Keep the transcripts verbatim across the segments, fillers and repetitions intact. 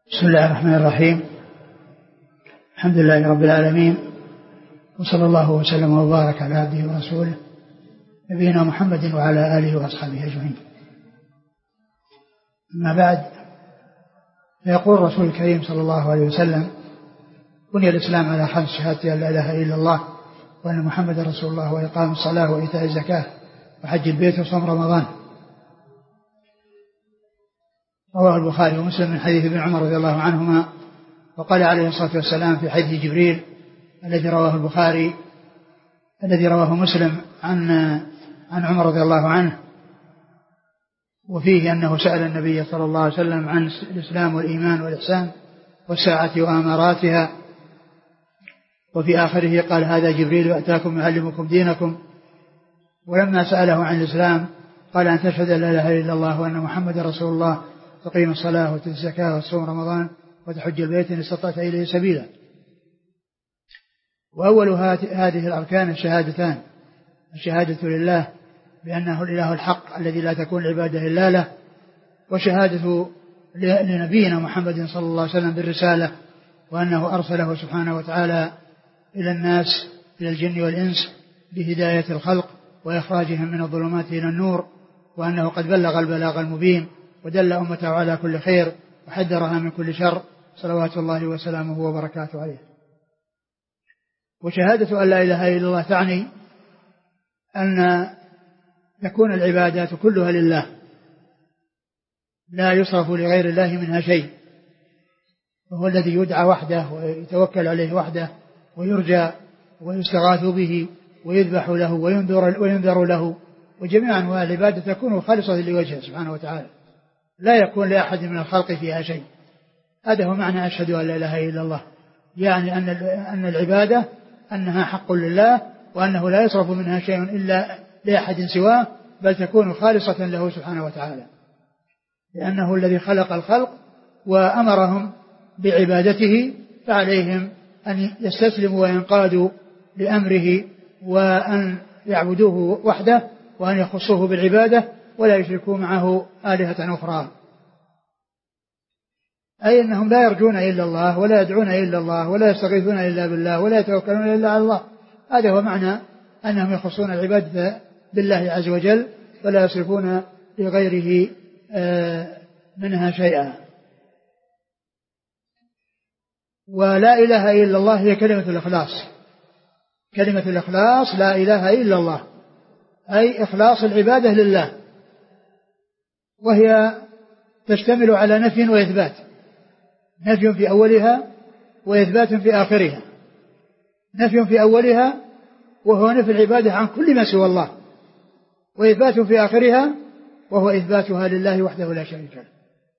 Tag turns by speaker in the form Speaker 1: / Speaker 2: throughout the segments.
Speaker 1: بسم الله الرحمن الرحيم. الحمد لله رب العالمين، وصلى الله وسلم وبارك على عبده ورسوله نبينا محمد وعلى آله وأصحابه أجمعين. أما بعد، فيقول الرسول الكريم صلى الله عليه وسلم: بني الإسلام على خمس: شهادة أن لا إله إلا الله وأن محمد رسول الله وإقام الصلاة وإيتاء الزكاة وحج البيت وصوم رمضان. رواه البخاري ومسلم من حديث ابن عمر رضي الله عنهما. وقال عليه الصلاة والسلام في حديث جبريل الذي رواه البخاري الذي رواه مسلم عن عن عمر رضي الله عنه، وفيه أنه سأل النبي صلى الله عليه وسلم عن الإسلام والإيمان والإحسان والساعة وآماراتها، وفي آخره قال: هذا جبريل يأتاكم يعلمكم دينكم. ولما سأله عن الإسلام قال: أن تشهد أن لا إله إلا الله وأن محمد رسول الله، تقيم الصلاة وتؤتي الزكاة وتصوم رمضان وتحج البيت إن استطعت إليه سبيلا. وأول هذه الأركان الشهادتان: الشهادة لله بأنه الإله الحق الذي لا تكون العبادة إلا له، وشهادة لنبينا محمد صلى الله عليه وسلم بالرسالة، وأنه أرسله سبحانه وتعالى إلى الناس، إلى الجن والإنس، بهداية الخلق وإخراجهم من الظلمات إلى النور، وأنه قد بلغ البلاغ المبين ودل أمته على كل خير وحذرها من كل شر، صلوات الله وسلامه وبركاته عليه. وشهادة أن لا إله إلا الله تعني أن تكون العبادات كلها لله، لا يصرف لغير الله منها شيء، وهو الذي يدعى وحده ويتوكل عليه وحده ويرجى ويستغاث به ويذبح له وينذر, وينذر له، وجميع أنواع العبادة تكون خالصة لوجهه سبحانه وتعالى، لا يكون لأحد من الخلق فيها شيء. هذا هو معنى أشهد أن لا إله إلا الله، يعني أن أن العبادة أنها حق لله، وأنه لا يصرف منها شيء إلا لأحد سواه، بل تكون خالصة له سبحانه وتعالى، لأنه الذي خلق الخلق وأمرهم بعبادته، فعليهم أن يستسلموا وينقادوا لأمره، وأن يعبدوه وحده، وأن يخصوه بالعبادة ولا يشركوا معه آلهة أخرى. أي أنهم لا يرجون إلا الله ولا يدعون إلا الله ولا يستغيثون إلا بالله ولا يتوكلون إلا على الله. هذا هو معنى أنهم يخصون العبادة بالله عز وجل ولا يصرفون لغيره منها شيئا. ولا إله إلا الله هي كلمة الإخلاص. كلمة الإخلاص لا إله إلا الله، أي إخلاص العبادة لله، وهي تشتمل على نفي وإثبات، نفي في أولها وإثبات في آخرها. نفي في أولها وهو نفي العبادة عن كل ما سوى الله، وإثبات في آخرها وهو إثباتها لله وحده لا شريك له.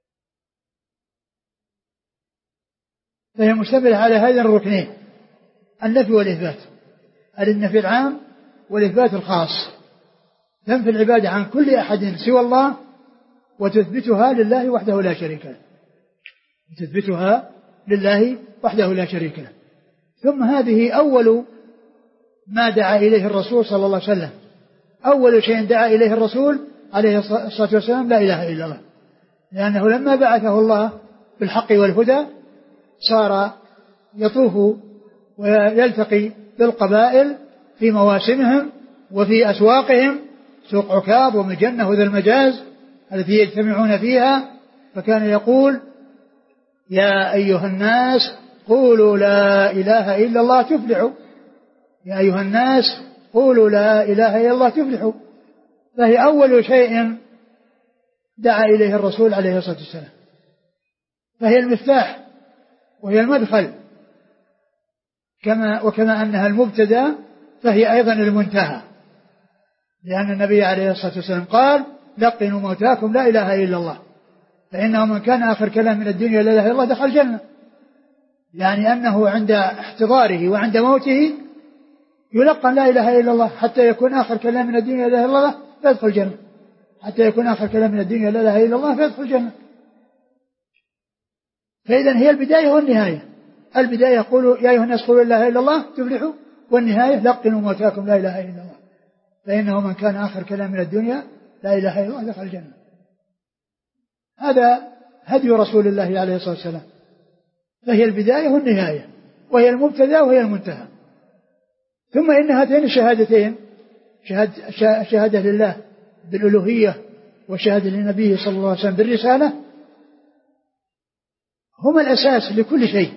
Speaker 1: فهي مشتملة على هذين الركنين: النفي والإثبات، النفي العام والإثبات الخاص. تنفي العبادة عن كل أحد سوى الله وتثبتها لله وحده لا شريك له، تثبتها لله وحده لا شريك له. ثم هذه أول ما دعا إليه الرسول صلى الله عليه وسلم، أول شيء دعا إليه الرسول عليه الصلاة والسلام لا إله إلا الله، لأنه لما بعثه الله بالحق والهدى صار يطوف ويلتقي بالقبائل في مواسمهم وفي أسواقهم، سوق عكاظ ومجنة وذا المجاز التي يجتمعون فيها، فكان يقول: يا أيها الناس قولوا لا إله إلا الله تفلحوا، يا أيها الناس قولوا لا إله إلا الله تفلحوا. فهي أول شيء دعا إليه الرسول عليه الصلاة والسلام، فهي المفتاح وهي المدخل، كما وكما أنها المبتدأ فهي أيضا المنتهى، لأن النبي عليه الصلاة والسلام قال: لقنوا موتاكم لا إله إلا الله، فإنه من كان آخر كلام من الدنيا لا إله إلا الله دخل الجنة، يعني أنه عند احتضاره وعند موته يلقن لا إله إلا الله حتى يكون آخر كلام من الدنيا لا إله إلا الله فيدخل الجنة، حتى يكون آخر كلام من الدنيا لا إله إلا الله فيدخل الجنة. فإذا هي البداية والنهاية. البداية يقول: يا أيها الناس قولوا لا إله إلا الله تفلحوا، والنهاية: لقنوا موتاكم لا إله إلا الله، فإنه من كان آخر كلام من الدنيا لا إله إلا الله دخل الجنة. هذا هدي رسول الله عليه الصلاة والسلام، فهي البداية والنهاية، وهي المبتدأ وهي المنتهى. ثم إن هاتين الشهادتين، شهادة, شهادة لله بالألوهية وشهادة لنبيه صلى الله عليه وسلم بالرسالة، هما الأساس لكل شيء،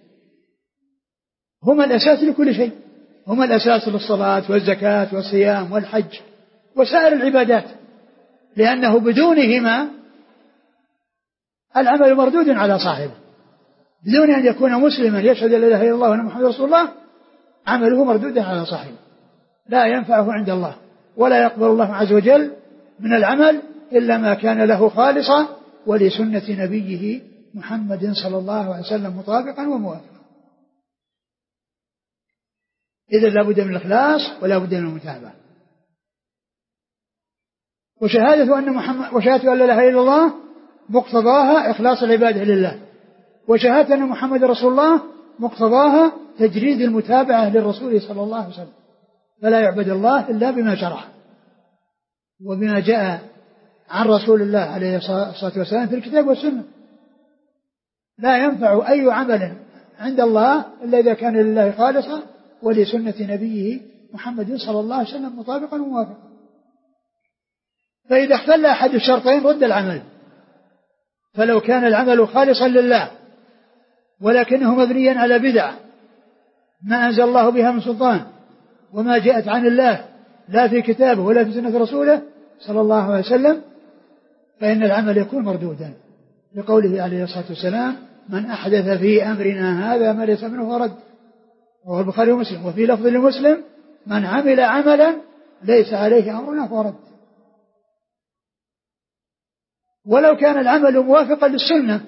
Speaker 1: هما الأساس لكل شيء، هما الأساس للصلاة والزكاة والصيام والحج وسائر العبادات، لأنه بدونهما العمل مردود على صاحبه. بدون أن يكون مسلما يشهد لا إله إلا الله وأن محمد رسول الله، عمله مردود على صاحبه، لا ينفعه عند الله، ولا يقبل الله عز وجل من العمل إلا ما كان له خالصا ولسنة نبيه محمد صلى الله عليه وسلم مطابقا وموافقا. إذن لا بد من الإخلاص ولا بد من المتابعة. وشهادة أن محمد وشهادة أن لا إله إلا الله مقتضاها إخلاص العبادة لله، وشهادة أن محمد رسول الله مقتضاها تجريد المتابعة للرسول صلى الله عليه وسلم، فلا يعبد الله إلا بما شرع وبما جاء عن رسول الله عليه الصلاة والسلام في الكتاب والسنة. لا ينفع أي عمل عند الله إلا إذا كان لله خالصا ولسنة نبيه محمد صلى الله عليه وسلم مطابقا وموافقا. فإذا اختل أحد الشرطين رد العمل. فلو كان العمل خالصا لله ولكنه مبنيا على بدع ما أنزل الله بها من سلطان وما جاءت عن الله لا في كتابه ولا في سنة رسوله صلى الله عليه وسلم، فإن العمل يكون مردودا، لقوله عليه الصلاة والسلام: من أحدث في أمرنا هذا ما ليس منه فرد. وهو البخاري ومسلم. وفي لفظ لمسلم: من عمل عملا ليس عليه أمرنا فرد. ولو كان العمل موافقا للسنة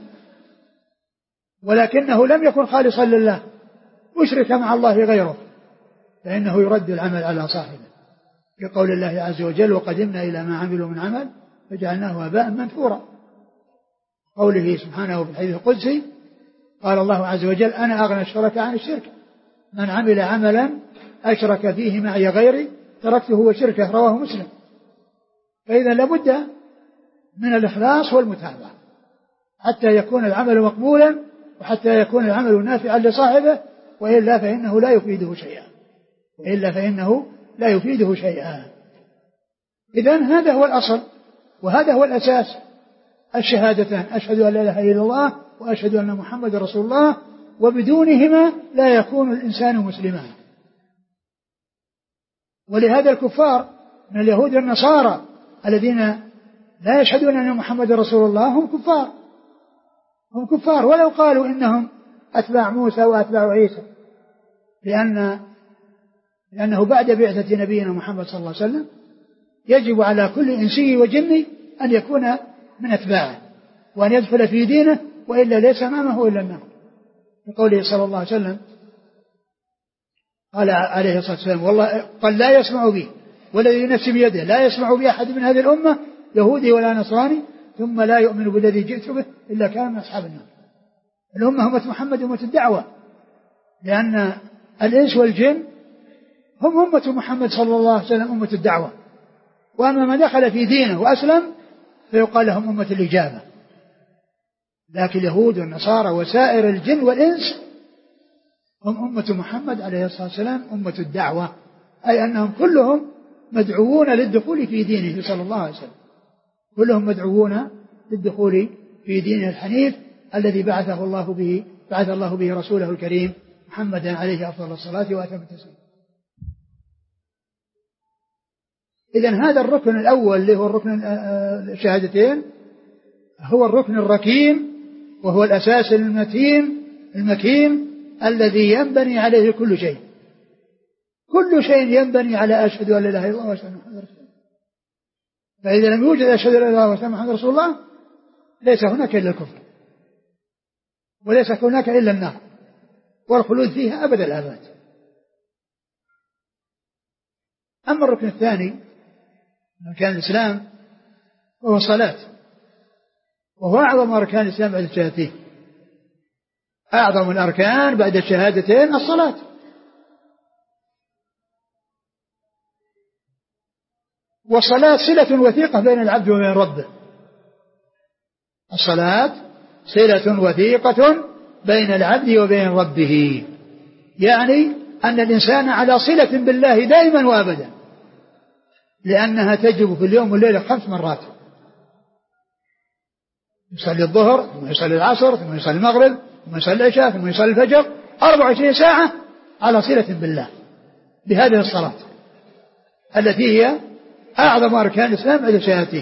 Speaker 1: ولكنه لم يكن خالصا لله أشرك مع الله غيره، فإنه يرد العمل على صاحبه، بقول الله عز وجل: وقدمنا إلى ما عملوا من عمل فجعلناه هباء منثورا. قوله سبحانه في الحديث القدسي: قال الله عز وجل: أنا أغنى الشركاء عن الشرك، من عمل عملا أشرك فيه معي غيري تركته وشركه. رواه مسلم. فإذا لابد من الإخلاص والمتابعة حتى يكون العمل مقبولا وحتى يكون العمل نافعا لصاحبه، وإلا فإنه لا يفيده شيئا وإلا فإنه لا يفيده شيئا. إذن هذا هو الأصل وهذا هو الأساس، الشهادتان: أشهد أن لا إله إلا الله وأشهد أن محمد رسول الله، وبدونهما لا يكون الإنسان مسلما. ولهذا الكفار من اليهود والنصارى الذين لا يشهدون أن محمد رسول الله هم كفار، هم كفار ولو قالوا إنهم أتباع موسى وأتباع عيسى، لأن لأنه بعد بعثة نبينا محمد صلى الله عليه وسلم يجب على كل إنسي وجني أن يكون من أتباعه وأن يدخل في دينه، وإلا ليس أمامه إلا النار. بقوله صلى الله عليه وسلم قال عليه الصلاة والسلام: والله قال لا يسمع بي والذي نفسي بيده لا يسمع بي أحد من هذه الأمة يهودي ولا نصراني ثم لا يؤمن بالذي جئت به إلا كان من أصحاب النار. الأمة أمة محمد أمة الدعوة، لأن الإنس والجن هم أمة محمد صلى الله عليه وسلم أمة الدعوة، وأما من دخل في دينه وأسلم فيقال لهم أمة الإجابة. لكن اليهود والنصارى وسائر الجن والإنس هم أمة محمد عليه الصلاة والسلام أمة الدعوة، أي أنهم كلهم مدعوون للدخول في دينه صلى الله عليه وسلم، كلهم مدعوون للدخول في دينه الحنيف الذي بعثه الله به بعث الله به رسوله الكريم محمدا عليه أفضل الصلاة وأتم التسليم. إذن هذا الركن الأول اللي هو الركن الشهادتين هو الركن الركين، وهو الأساس المتين المكين الذي ينبني عليه كل شيء. كل شيء ينبني على أشهد أن لا إله إلا الله وأشهد أن محمدا رسول الله. فإذا لم يوجد أشهد أن لا إله إلا الله وأشهد أن محمدا رسول الله ليس هناك إلا الكفر، وليس هناك إلا النار والخلود فيها أبد الآباد. أما الركن الثاني من أركان الإسلام وهو الصلاة، وهو أعظم أركان الإسلام بعد الشهادتين. أعظم الأركان بعد الشهادتين الصلاة، والصلاة صلة وثيقة بين العبد وبين ربه. الصلاة صلة وثيقة بين العبد وبين ربه، يعني أن الإنسان على صلة بالله دائما وأبدا، لأنها تجب في اليوم والليلة خمس مرات، يصلي الظهر ثم يصلي العصر ثم يصلي المغرب ثم يصلي العشاء م يصلي الفجر، أربع وعشرين ساعة على صلة بالله بهذه الصلاة التي هي أعظم أركان الإسلام بعد شهادتين.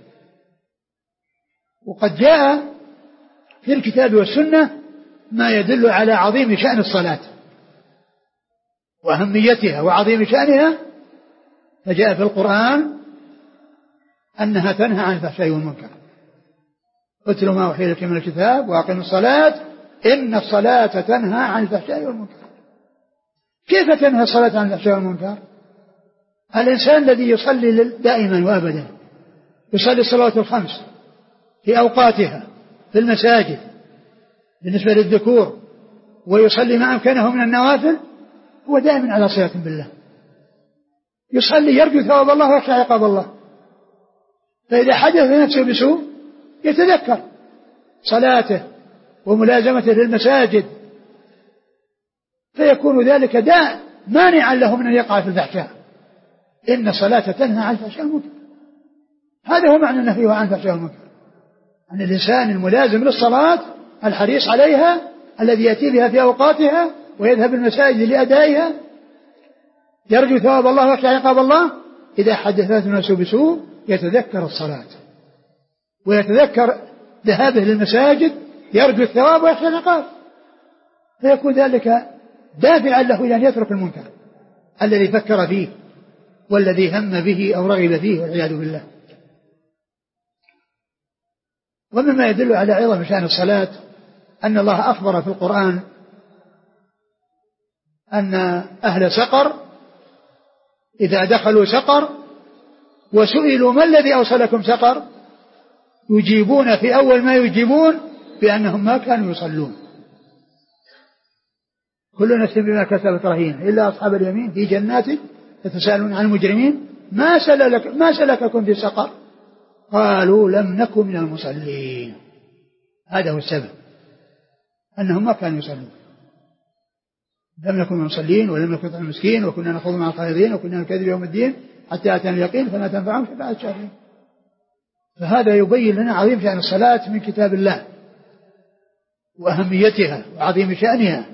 Speaker 1: وقد جاء في الكتاب والسنة ما يدل على عظيم شأن الصلاة وأهميتها وعظيم شأنها، فجاء في القرآن أنها تنهى عن الفحشاء والمنكر، اتل ما أوحي إليك من الكتاب وأقم الصلاة إن الصلاة تنهى عن الفحشاء والمنكر. كيف تنهى الصلاة عن الفحشاء والمنكر؟ الإنسان الذي يصلي دائما وأبدا، يصلي الصلوات الخمس في أوقاتها في المساجد بالنسبة للذكور، ويصلي ما أمكنه من النوافل، هو دائما على صلة بالله، يصلي يرجو ثواب الله ويخشى عقاب الله. فإذا حدث نفسه بسوء يتذكر صلاته وملازمته للمساجد، فيكون ذلك داء مانعا له من أن يقع في الفحشاء. إن الصلاة تنهى عن الفحشاء والمنكر، هذا هو معنى النهي عن الفحشاء والمنكر، أن الإنسان الملازم للصلاة الحريص عليها الذي يأتي بها في أوقاتها ويذهب المساجد لأدائها يرجو ثواب الله ويخشى عقاب الله، إذا حدثت نفسه بسوء يتذكر الصلاة ويتذكر ذهابه للمساجد يرجو الثواب ويخشى العقاب، فيكون ذلك دافعا له إلى أن يترك المنكر الذي فكر فيه والذي هم به أو رغب فيه والعياذ بالله. ومما يدل على عظم شأن الصلاة أن الله أخبر في القرآن أن أهل سقر إذا دخلوا سقر وسئلوا ما الذي أوصلكم سقر يجيبون في أول ما يجيبون بأنهم ما كانوا يصلون، كل نفس بما كسبت رهين إلا أصحاب اليمين في جنات يتساءلون عن المجرمين ما سلك ما سلككم في سقر قالوا لم نكن من المصلين. هذا هو السبب، أنهم ما كانوا يصلون، لم نكن من المصلين ولم نكن نطعم المسكين وكنا نخوض مع الخائضين وكنا نكذب يوم الدين حتى أتانا اليقين فما تنفعهم شفاعة الشافعين. فهذا يبين لنا عظيم شأن الصلاة من كتاب الله وأهميتها وعظيم شأنها،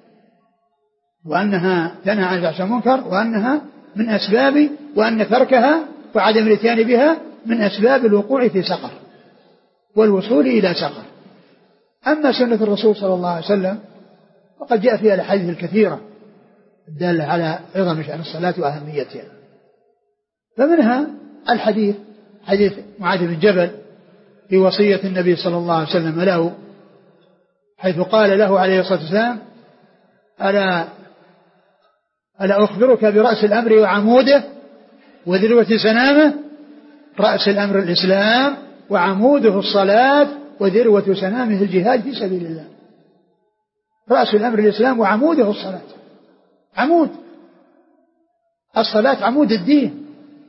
Speaker 1: وأنها تنهى عن الفحشاء والمنكر، وأنها من أسباب، وأن تركها وعدم الاتيان بها من أسباب الوقوع في سقر والوصول إلى سقر. أما سنة الرسول صلى الله عليه وسلم وقد جاء فيها الأحاديث الكثيرة الدالة على عظم شأن الصلاة وأهميتها، فمنها الحديث حديث معاذ بن جبل في وصية النبي صلى الله عليه وسلم له، حيث قال له عليه الصلاة والسلام ألا, ألا أخبرك برأس الأمر وعموده وذروة سنامه؟ رأس الأمر الإسلام وعموده الصلاة وذروة سنامه الجهاد في سبيل الله. رأس الأمر الإسلام وعموده الصلاة، عمود الصلاة عمود الدين.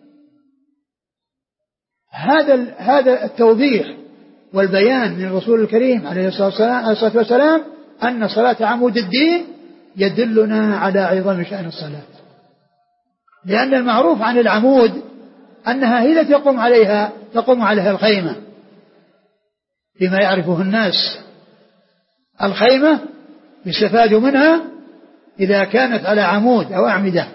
Speaker 1: هذا هذا التوضيح والبيان من الرسول الكريم عليه الصلاة والسلام أن الصلاة عمود الدين يدلنا على عظم شأن الصلاة، لأن المعروف عن العمود أنها هي التي يقوم عليها تقوم عليها الخيمة بما يعرفه الناس. الخيمة يستفاد منها إذا كانت على عمود أو أعمدة،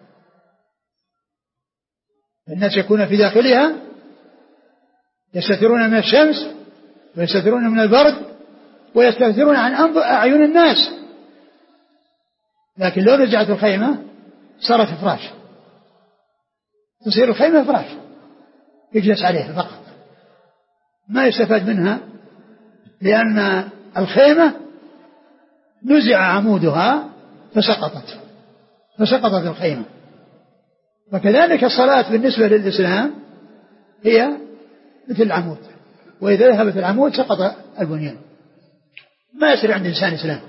Speaker 1: الناس يكون في داخلها يستترون من الشمس ويستترون من البرد ويستترون عن أعين الناس. لكن لو رجعت الخيمة صارت فراش، تصير الخيمة فراش يجلس عليها فقط، ما يستفاد منها، لأن الخيمة نزع عمودها فسقطت فسقطت الخيمة. وكذلك الصلاة بالنسبة للإسلام هي مثل العمود، وإذا ذهبت العمود سقط البنيان، ما يصير عند إنسان إسلام.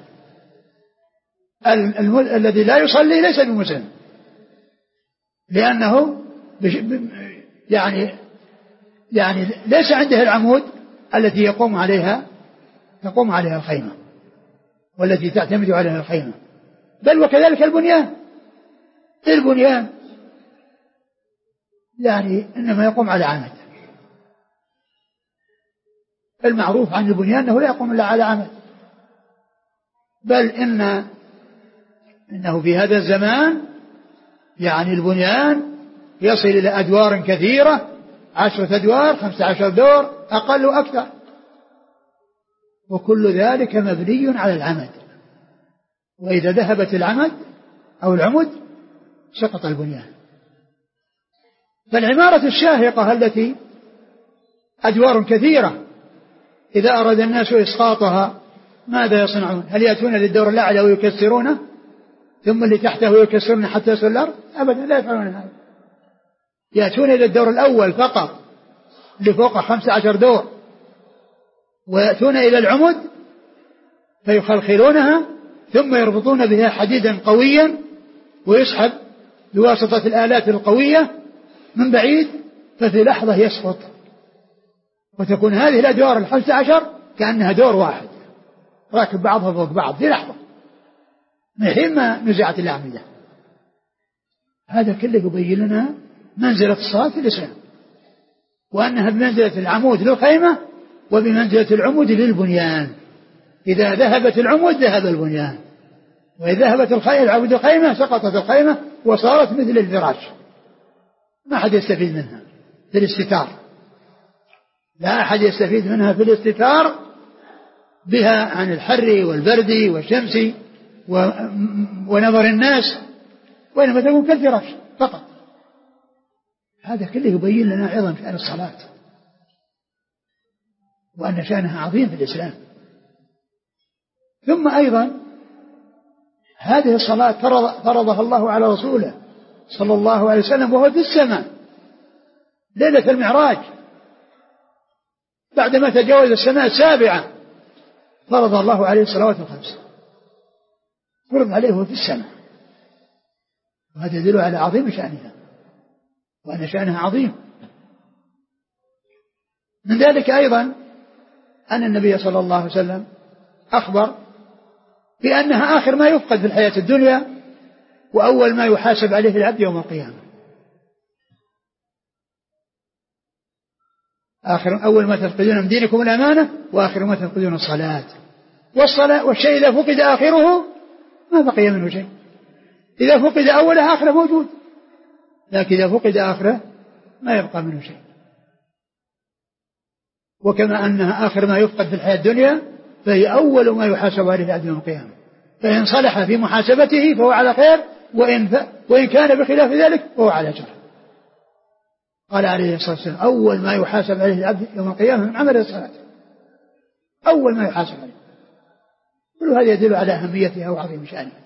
Speaker 1: الذي لا يصلي ليس بمسلم، لأنه يعني يعني ليس عنده العمود التي يقوم عليها تقوم عليها الخيمة. والتي تعتمد عليها الخيمة. بل وكذلك البنيان البنيان يعني إنما يقوم على عمد. المعروف عن البنيان أنه لا يقوم إلا على عمد، بل إن إنه في هذا الزمان يعني البنيان يصل إلى أدوار كثيرة، عشرة أدوار، خمسة عشر دور، أقل وأكثر، وكل ذلك مبني على العمد. وإذا ذهبت العمد أو العمد سقط البنيان. فالعمارة الشاهقة التي أدوار كثيرة إذا أراد الناس إسقاطها ماذا يصنعون؟ هل يأتون للدور الأعلى ويكسرونه ثم اللي تحته يكسرون حتى يصل الأرض؟ أبدا لا يفعلون هذا. يأتون إلى الدور الأول فقط لفوق خمسة عشر دور، ويأتون إلى العمد فيخلخلونها ثم يربطون بها حديدا قويا ويسحب بواسطة الآلات القوية من بعيد، ففي لحظة يسقط، وتكون هذه الأدوار الخمسة عشر كأنها دور واحد راكب بعضها فوق بعض في لحظة من حين ما نزعت الأعمدة. هذا كله يبين لنا منزلة الصلاة في الإسلام، وأنها بمنزلة العمود للخيمة وبمنزلة العمود للبنيان. إذا ذهبت العمود ذهب البنيان، وإذا ذهبت العمود الخيمة سقطت الخيمة وصارت مثل الفراش، ما أحد يستفيد منها في الاستتار، لا أحد يستفيد منها في الاستتار بها عن الحر والبرد والشمس ونظر الناس، وإنما تكون كالفراش فقط. هذا كله يبين لنا عظم شأن الصلاة وأن شأنها عظيم في الإسلام. ثم أيضا هذه الصلاة فرضها الله على رسوله صلى الله عليه وسلم وهو في السماء ليلة المعراج، بعدما تجاوز السماء السابعة فرض الله عليه الصلوات الخمس، فرض عليه وهو في السماء، وهذا يدل على عظيم شأنها وأن شأنها عظيم. من ذلك أيضا أن النبي صلى الله عليه وسلم أخبر بأنها آخر ما يفقد في الحياة الدنيا وأول ما يحاسب عليه العبد يوم القيامة. آخر أول ما تفقدون من دينكم الأمانة وآخر ما تفقدون الصلاة. والصلاة والشيء إذا فقد آخره ما بقي منه شيء. إذا فقد أوله آخره موجود، لكن إذا فقد آخره ما يبقى منه شيء. وكما أنها آخر ما يفقد في الحياة الدنيا فهي أول ما يحاسب عليه العبد يوم القيامة، فإن صلح في محاسبته فهو على خير، وإن, ف... وإن كان بخلاف ذلك فهو على شر. قال عليه الصلاة والسلام أول ما يحاسب عليه العبد يوم القيامة من عمل الصلاة، أول ما يحاسب عليه. كل هذا يدل على أهميتها وعظيم شأنها.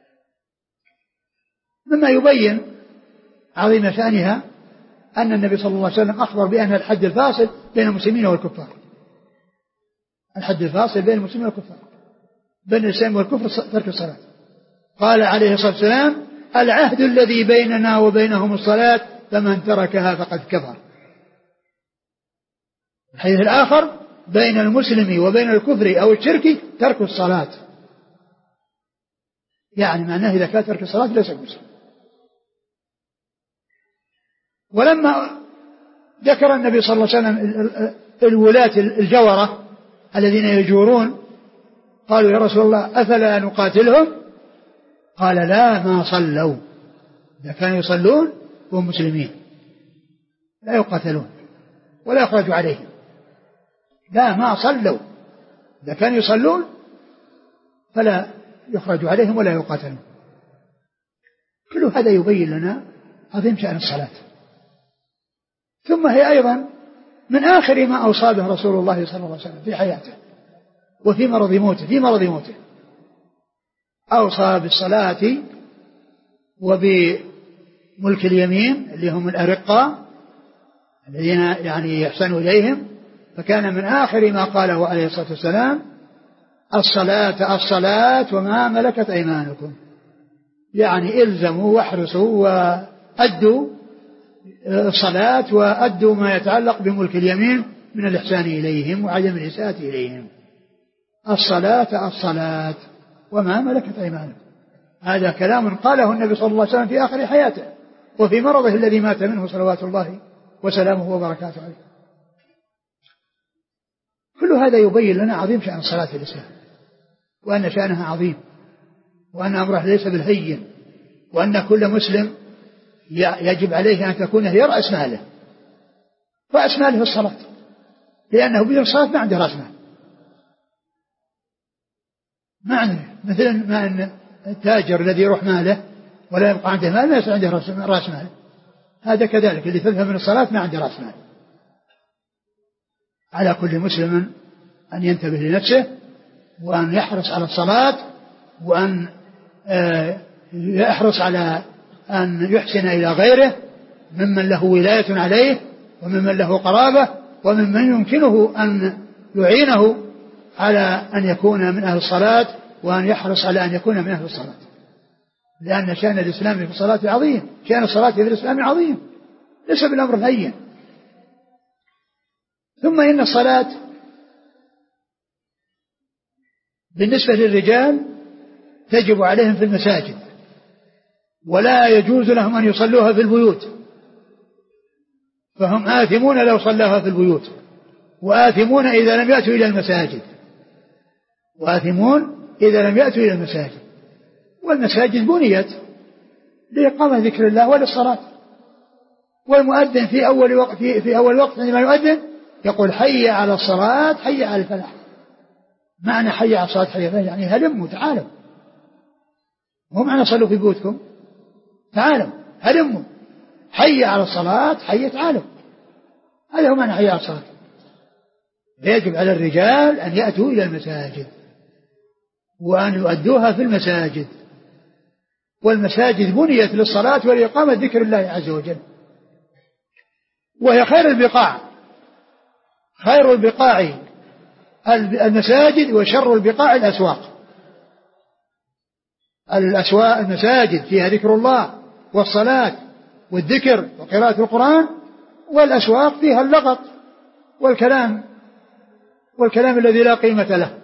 Speaker 1: مما يبين عظيم شأنها أن النبي صلى الله عليه وسلم أخبر بأن الحد الفاصل بين المسلمين والكفار، الحد الفاصل بين المسلمين والكفار، بين الإسلام والكفر ترك الصلاة. قال عليه الصلاة والسلام العهد الذي بيننا وبينهم الصلاة فمن تركها فقد كفر. الحديث الآخر بين المسلم وبين الكفر أو الشرك ترك الصلاة، يعني معناه إذا كان ترك الصلاة ليس مسلم. ولما ذكر النبي صلى الله عليه وسلم الولاة الجورة الذين يجورون قالوا يا رسول الله أفلا نقاتلهم؟ قال لا ما صلوا، إذا كانوا يصلون وهم مسلمين لا يقاتلون ولا يخرج عليهم، لا ما صلوا، إذا كانوا يصلون فلا يخرج عليهم ولا يقاتلون. كل هذا يبين لنا عظيم شأن الصلاة. ثم هي أيضا من آخر ما أوصى به رسول الله صلى الله عليه وسلم في حياته وفي مرض موته في مرض موته أوصى بالصلاة وبملك اليمين اللي هم الأرقاء الذين يعني يحسن إليهم، فكان من آخر ما قاله عليه الصلاة والسلام الصلاة الصلاة وما ملكت أيمانكم، يعني إلزموا واحرصوا وأدوا الصلاة وأدوا ما يتعلق بملك اليمين من الإحسان إليهم وعدم الإساءة إليهم. الصلاة الصلاة وما ملكت أيمانكم. هذا كلام قاله النبي صلى الله عليه وسلم في آخر حياته وفي مرضه الذي مات منه صلوات الله وسلامه وبركاته عليه. كل هذا يبين لنا عظيم شأن صلاة الإسلام، وأن شأنها عظيم، وأن أمره ليس بالهين، وأن كل مسلم يجب عليه أن تكون هي رأس ماله، رأس ماله الصلاة، لأنه بدون الصلاة ما عنده رأس مال. ما عنده مثل ما أن التاجر الذي يروح ماله ولا يبقى عنده مال ما يصير عنده رأس مال، هذا كذلك اللي تذهب من الصلاة ما عنده رأس مال. على كل مسلم أن ينتبه لنفسه وأن يحرص على الصلاة، وأن يحرص على أن يحسن إلى غيره ممن له ولاية عليه وممن له قرابة وممن يمكنه أن يعينه على أن يكون من أهل الصلاة، وأن يحرص على أن يكون من أهل الصلاة، لأن شأن الإسلام في الصلاة عظيم، شأن الصلاة في الإسلام عظيم ليس بالأمر الهين. ثم إن الصلاة بالنسبة للرجال تجب عليهم في المساجد، ولا يجوز لهم أن يصلوها في البيوت، فهم آثمون لو صلوها في البيوت، وآثمون إذا لم يأتوا إلى المساجد، وآثمون إذا لم يأتوا إلى المساجد. والمساجد بنيت لإقامة ذكر الله وللصلاة، والمؤذن في أول وقت في, في أول وقت عندما يؤذن يقول حي على الصلاة حي على الفلاح. معنى حي على الصلاة حي على الفلاح يعني هلموا تعالوا، مو معنى صلوا في بيوتكم، تعالوا هلموا، حي على الصلاة حي تعالوا، هذا هو معنى حي على الصلاة. يجب على الرجال أن يأتوا إلى المساجد وأن يؤدوها في المساجد، والمساجد بنيت للصلاة ولإقامة ذكر الله عز وجل، وهي خير البقاع، خير البقاع المساجد وشر البقاع الأسواق. الأسواق المساجد فيها ذكر الله والصلاة والذكر وقراءة القرآن، والأسواق فيها اللغط والكلام والكلام الذي لا قيمة له،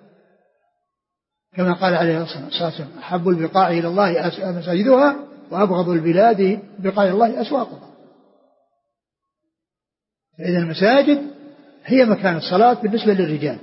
Speaker 1: كما قال عليه الصلاة والسلام أحب البقاع إلى الله مساجدها وأبغض البلاد بقاع الله أسواقها. فإذا المساجد هي مكان الصلاة بالنسبة للرجال،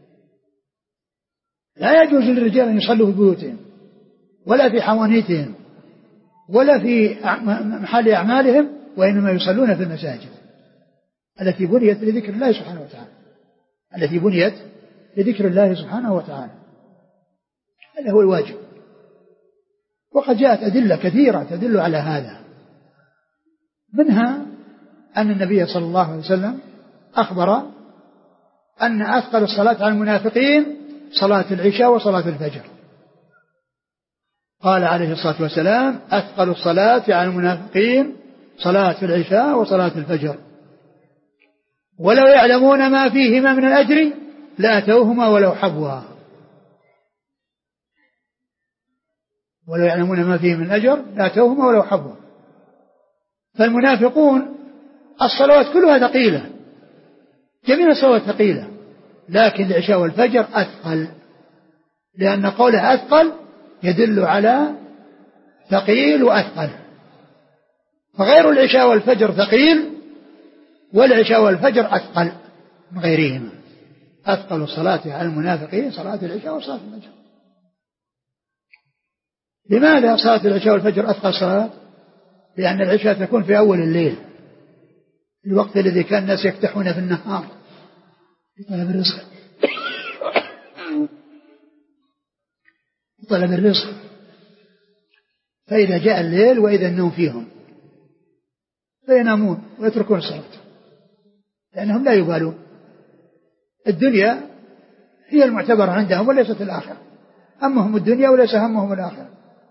Speaker 1: لا يجوز للرجال أن يصلوا في بيوتهم ولا في حوانيتهم ولا في محل أعمالهم، وإنما يصلون في المساجد التي بنيت لذكر الله سبحانه وتعالى، التي بنيت لذكر الله سبحانه وتعالى. هذا هو الواجب. وقد جاءت أدلة كثيرة تدل على هذا، منها أن النبي صلى الله عليه وسلم أخبر أن أثقل الصلاة على المنافقين صلاة العشاء وصلاة الفجر. قال عليه الصلاة والسلام أثقل الصلاة على المنافقين صلاة العشاء وصلاة الفجر، ولو يعلمون ما فيهما من الأجر لأتوهما ولو حبوا. ولو يعلمون ما فيه من الأجر لأتوهما ولو حبوا. فالمنافقون الصلوات كلها ثقيلة، جميع الصلوات ثقيلة، لكن العشاء والفجر أثقل، لأن قوله أثقل يدل على ثقيل وأثقل. فغير العشاء والفجر ثقيل، والعشاء والفجر أثقل من غيرهما. أثقل الصلاة على المنافقين صلاة العشاء وصلاة الفجر. لماذا صلاة العشاء والفجر أثقل صلاة؟ لأن العشاء تكون في أول الليل، الوقت الذي كان الناس يكتحون في النهار لطلب الرزق طلب الرزق فإذا جاء الليل وإذا النوم فيهم فينامون ويتركون الصلاة، لأنهم لا يبالون. الدنيا هي المعتبرة عندهم وليست الآخرة، همهم الدنيا وليس همهم الآخرة.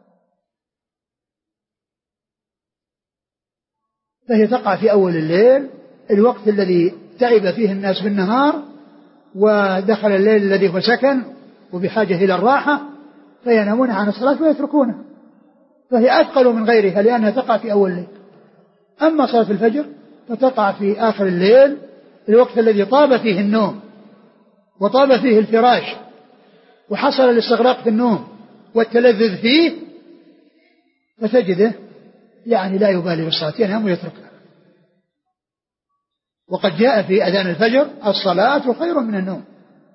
Speaker 1: فهي تقع في أول الليل، الوقت الذي تعب فيه الناس بالنهار ودخل الليل الذي هو سكن وبحاجة إلى الراحة، فينامون عن الصلاة ويتركونها، فهي أثقل من غيرها لأنها تقع في أول الليل. أما صلاة الفجر فتقع في آخر الليل، الوقت الذي طاب فيه النوم وطاب فيه الفراش وحصل الاستغراق في النوم والتلذذ فيه فتجده يعني لا يبالي بالصلاة، ينام ويتركها. وقد جاء في أذان الفجر الصلاة خير من النوم،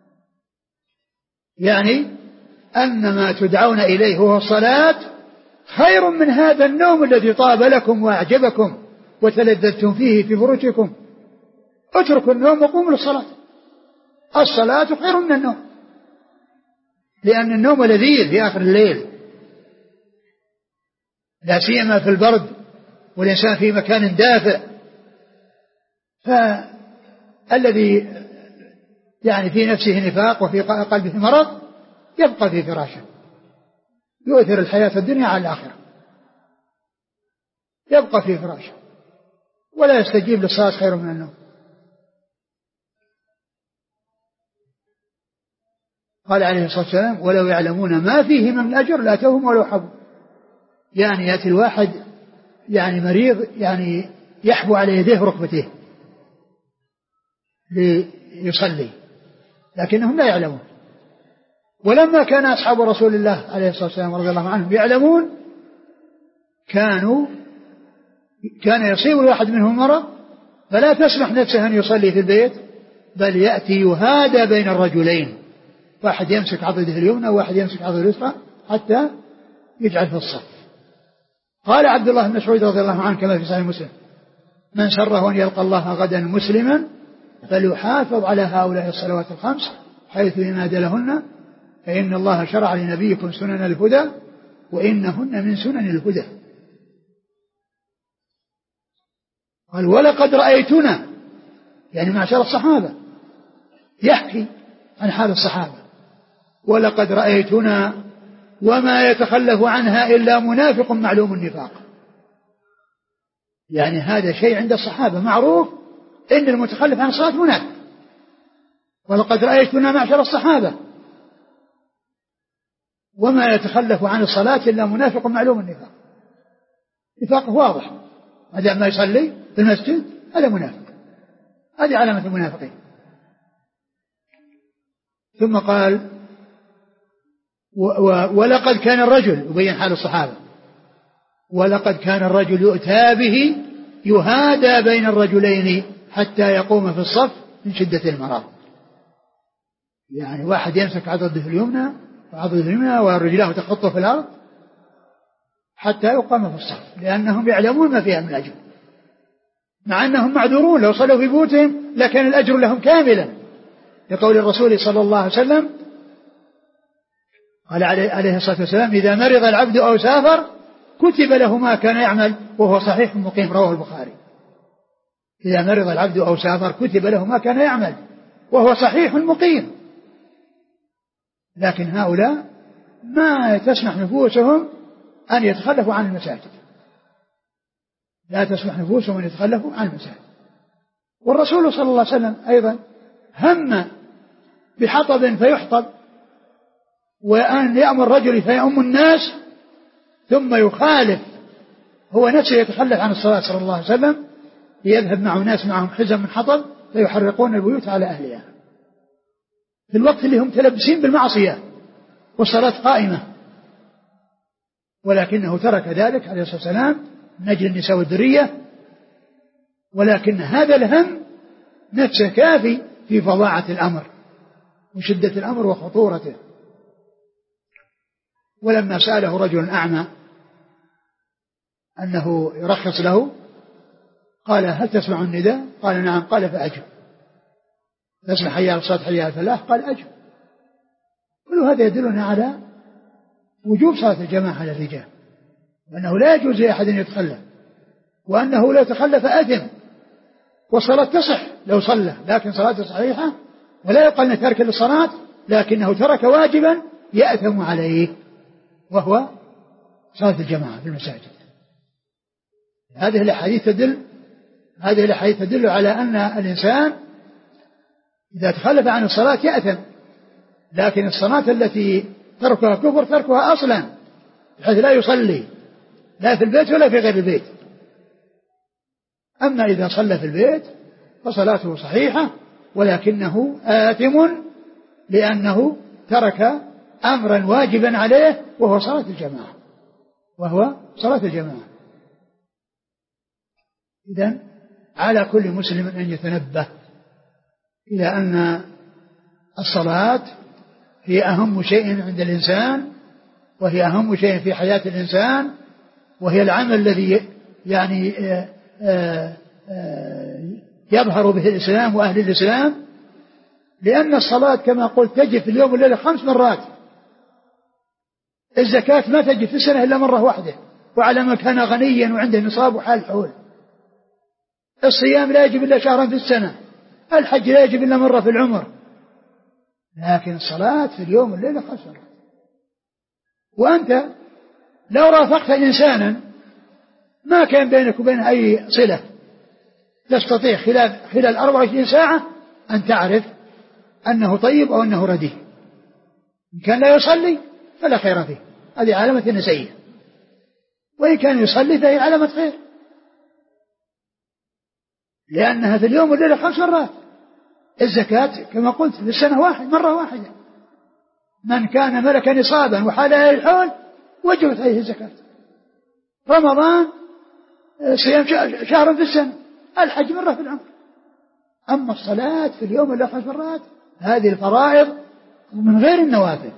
Speaker 1: يعني أن ما تدعون إليه هو الصلاة خير من هذا النوم الذي طاب لكم وأعجبكم وتلذذتم فيه في فروشكم. اتركوا النوم وقوموا للصلاة. الصلاة خير من النوم، لأن النوم لذيذ في آخر الليل، لا سيما في البرد والإنسان في مكان دافئ. فالذي يعني في نفسه نفاق وفي قلبه مرض يبقى في فراشه، يؤثر الحياة الدنيا على الآخرة، يبقى في فراشه ولا يستجيب للصلاة خير من النوم. قال عليه الصلاة والسلام: ولو يعلمون ما فيه من الأجر لاتوهم ولو حبوا. يعني يأتي الواحد يعني مريض يعني يحبو على يديه ركبتيه ليصلي، لكنهم لا يعلمون. ولما كان أصحاب رسول الله عليه الصلاة والسلام رضي الله عنهم يعلمون، كانوا كان يصيب الواحد منهم مرض فلا تسمح نفسه أن يصلي في البيت، بل يأتي يهادى بين الرجلين، واحد يمسك عضده اليمنى وواحد يمسك عضده اليسرى حتى يجعل في الصف. قال عبد الله بن مسعود رضي الله عنه كما في صحيح مسلم: من سره أن يلقى الله غدا مسلما فليحافظ على هؤلاء الصلوات الخمس حيث ينادى لهن، فإن الله شرع لنبيكم سنن الهدى وإنهن من سنن الهدى. قال: ولقد رأيتنا، يعني معشر الصحابة يحكي عن حال الصحابة، ولقد رأيتنا وما يتخلف عنها إلا منافق معلوم النفاق. يعني هذا شيء عند الصحابة معروف إن المتخلف عن الصلاة منافق. ولقد رأيتنا معشر الصحابة وما يتخلف عن الصلاة إلا منافق معلوم النفاق. نفاقه واضح، هذا ما يصلي في المسجد هذا منافق، هذه علامة المنافقين. ثم قال: ولقد كان الرجل، يبين حال الصحابة، ولقد كان الرجل يؤتى به يهادى بين الرجلين حتى يقوم في الصف من شدة المرض. يعني واحد يمسك عضده اليمنى وعضده اليمنى ورجلاه تخطه في الأرض حتى يقام في الصف، لأنهم يعلمون ما فيها من الأجر، مع أنهم معذورون، لو صلوا في بيوتهم لكان الأجر لهم كاملا، لقول الرسول صلى الله عليه وسلم قال عليه الصلاة والسلام: إذا مرض العبد أو سافر كتب له ما كان يعمل وهو صحيح مقيم. رواه البخاري. إذا مرض العبد أو سافر كتب له ما كان يعمل وهو صحيح مقيم. لكن هؤلاء ما تسمح نفوسهم أن يتخلفوا عن المساجد، لا تسمح نفوسهم أن يتخلفوا عن المساجد. والرسول صلى الله عليه وسلم أيضا هم بحطب فيحطب، وأن يأمر رجل فيأم الناس ثم يخالف هو نفسه يتخلف عن الصلاة صلى الله عليه وسلم، ليذهب معه ناس معهم حزم من حطب فيحرقون البيوت على أهلها في الوقت اللي هم تلبسين بالمعصية والصلاة قائمة. ولكنه ترك ذلك عليه الصلاة والسلام من أجل النساء والذرية، ولكن هذا الهم نفسه كافي في فظاعة الأمر وشدة الأمر وخطورته. ولما سأله رجل أعمى أنه يرخص له قال: هل تسمع النداء؟ قال: نعم. قال: فأجب. تسمع حي على الصلاة حي على الفلاح؟ قال: أجب. كل هذا يدلنا على وجوب صلاة الجماعة على الرجال، وأنه لا يجوز لأحد أن يتخلف، وأنه لا يتخلف أثم، والصلاة تصح لو صلى، لكن صلاته صحيحة، ولا يقال أن ترك للصلاة لكنه ترك واجبا يأثم عليه، وهو صلاة الجماعة في المساجد. هذه الأحاديث تدل هذه الأحاديث تدل على أن الإنسان إذا تخلف عن الصلاة يأثم، لكن الصلاة التي تركها كفر تركها أصلا، بحيث لا يصلي لا في البيت ولا في غير البيت. أما إذا صلى في البيت فصلاته صحيحة، ولكنه آثم لأنه ترك أمرا واجبا عليه وهو صلاة الجماعة وهو صلاة الجماعة. إذن على كل مسلم أن يتنبه إلى أن الصلاة هي أهم شيء عند الإنسان، وهي أهم شيء في حياة الإنسان، وهي العمل الذي يعني يظهر به الإسلام وأهل الإسلام، لأن الصلاة كما قلت تجب في اليوم والليلة خمس مرات. الزكاة ما تجب في السنة إلا مرة واحدة، وعلى من كان غنيا وعنده نصاب وحال حول. الصيام لا يجب إلا شهرا في السنة، الحج لا يجب إلا مرة في العمر، لكن الصلاة في اليوم والليلة خمس مرات. وأنت لو رافقت إنسانا ما كان بينك وبين أي صلة، تستطيع خلال خلال أربعة وعشرين ساعة أن تعرف أنه طيب أو أنه رديء. إن كان لا يصلي فلا خير فيه، هذه علامة نسيئة، وإن كان يصلي فهي علامة خير، لأنها في اليوم والليلة خمس مرات. الزكاة كما قلت في السنة واحد مرة واحدة. من كان ملك نصابا وحال عليه الحول وجبت عليه الزكاة. رمضان صيام شهر في السنة، الحج مرة في العمر. أما الصلاة في اليوم والليلة خمس مرات هذه الفرائض من غير النوافل،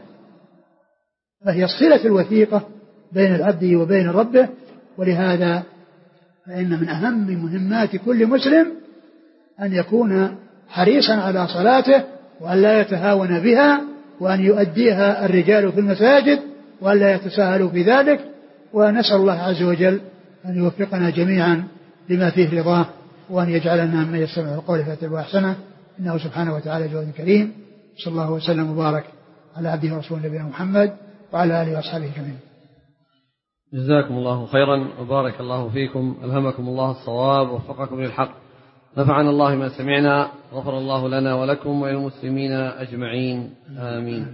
Speaker 1: فهي الصلة الوثيقة بين العبد وبين ربه. ولهذا فإن من أهم مهمات كل مسلم أن يكون حريصا على صلاته، وأن لا يتهاون بها، وأن يؤديها الرجال في المساجد، وأن لا يتساهلوا في ذلك. ونسأل الله عز وجل أن يوفقنا جميعا لما فيه رضاه، وأن يجعلنا ممن يستمع القول فيتبع أحسنه، إنه سبحانه وتعالى جواد كريم. صلى الله وسلم وبارك على عبده ورسوله نبينا محمد وعلى آله وأصحابه جميعا.
Speaker 2: جزاكم الله خيرا وبارك الله فيكم، ألهمكم الله الصواب ووفقكم للحق، نفعنا الله ما سمعنا، غفر الله لنا ولكم وللمسلمين أجمعين، آمين.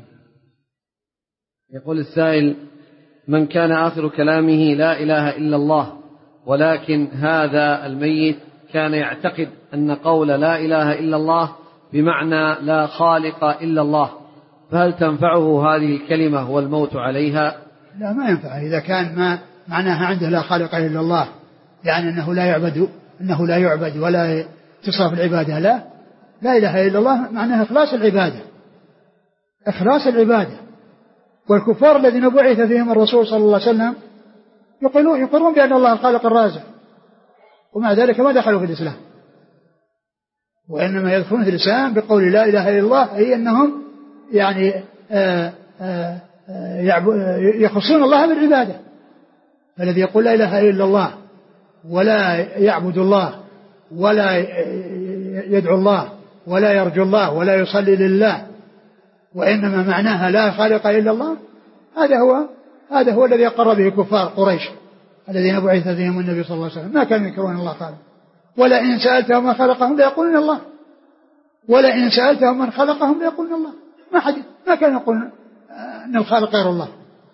Speaker 2: يقول السائل: من كان آخر كلامه لا إله إلا الله، ولكن هذا الميت كان يعتقد أن قول لا إله إلا الله بمعنى لا خالق إلا الله، فهل تنفعه هذه الكلمة والموت عليها؟
Speaker 1: لا، ما ينفع. إذا كان ما معناها عنده لا خالق إلا الله، يعني أنه لا يعبد أنه لا يعبد ولا تصرف العبادة، لا لا إله إلا الله معناها إخلاص العبادة، إخلاص العبادة. والكفار الذين بعث فيهم الرسول صلى الله عليه وسلم يقولون يقرون بأن الله الخالق الرازق، ومع ذلك ما دخلوا في الإسلام، وإنما يدخلون في الإسلام بقول لا إله إلا الله، أي أنهم يعني آآ آآ يخصون الله بالعبادة. فالذي يقول لا إله إلا الله ولا يعبد الله ولا يدعو الله ولا يرجو الله ولا يصلي لله، وإنما معناها لا خالق إلا الله، هذا هو هذا هو الذي أقر به كفار قريش الذين بعث فيهم النبي صلى الله عليه وسلم، ما كانوا ينكرون الله خالق. ولئن سألتهم من خلقهم ليقولون الله، ولئن سألتهم من خلقهم ليقولون الله. ما حد ما كان يقول أن الخالق غير الله.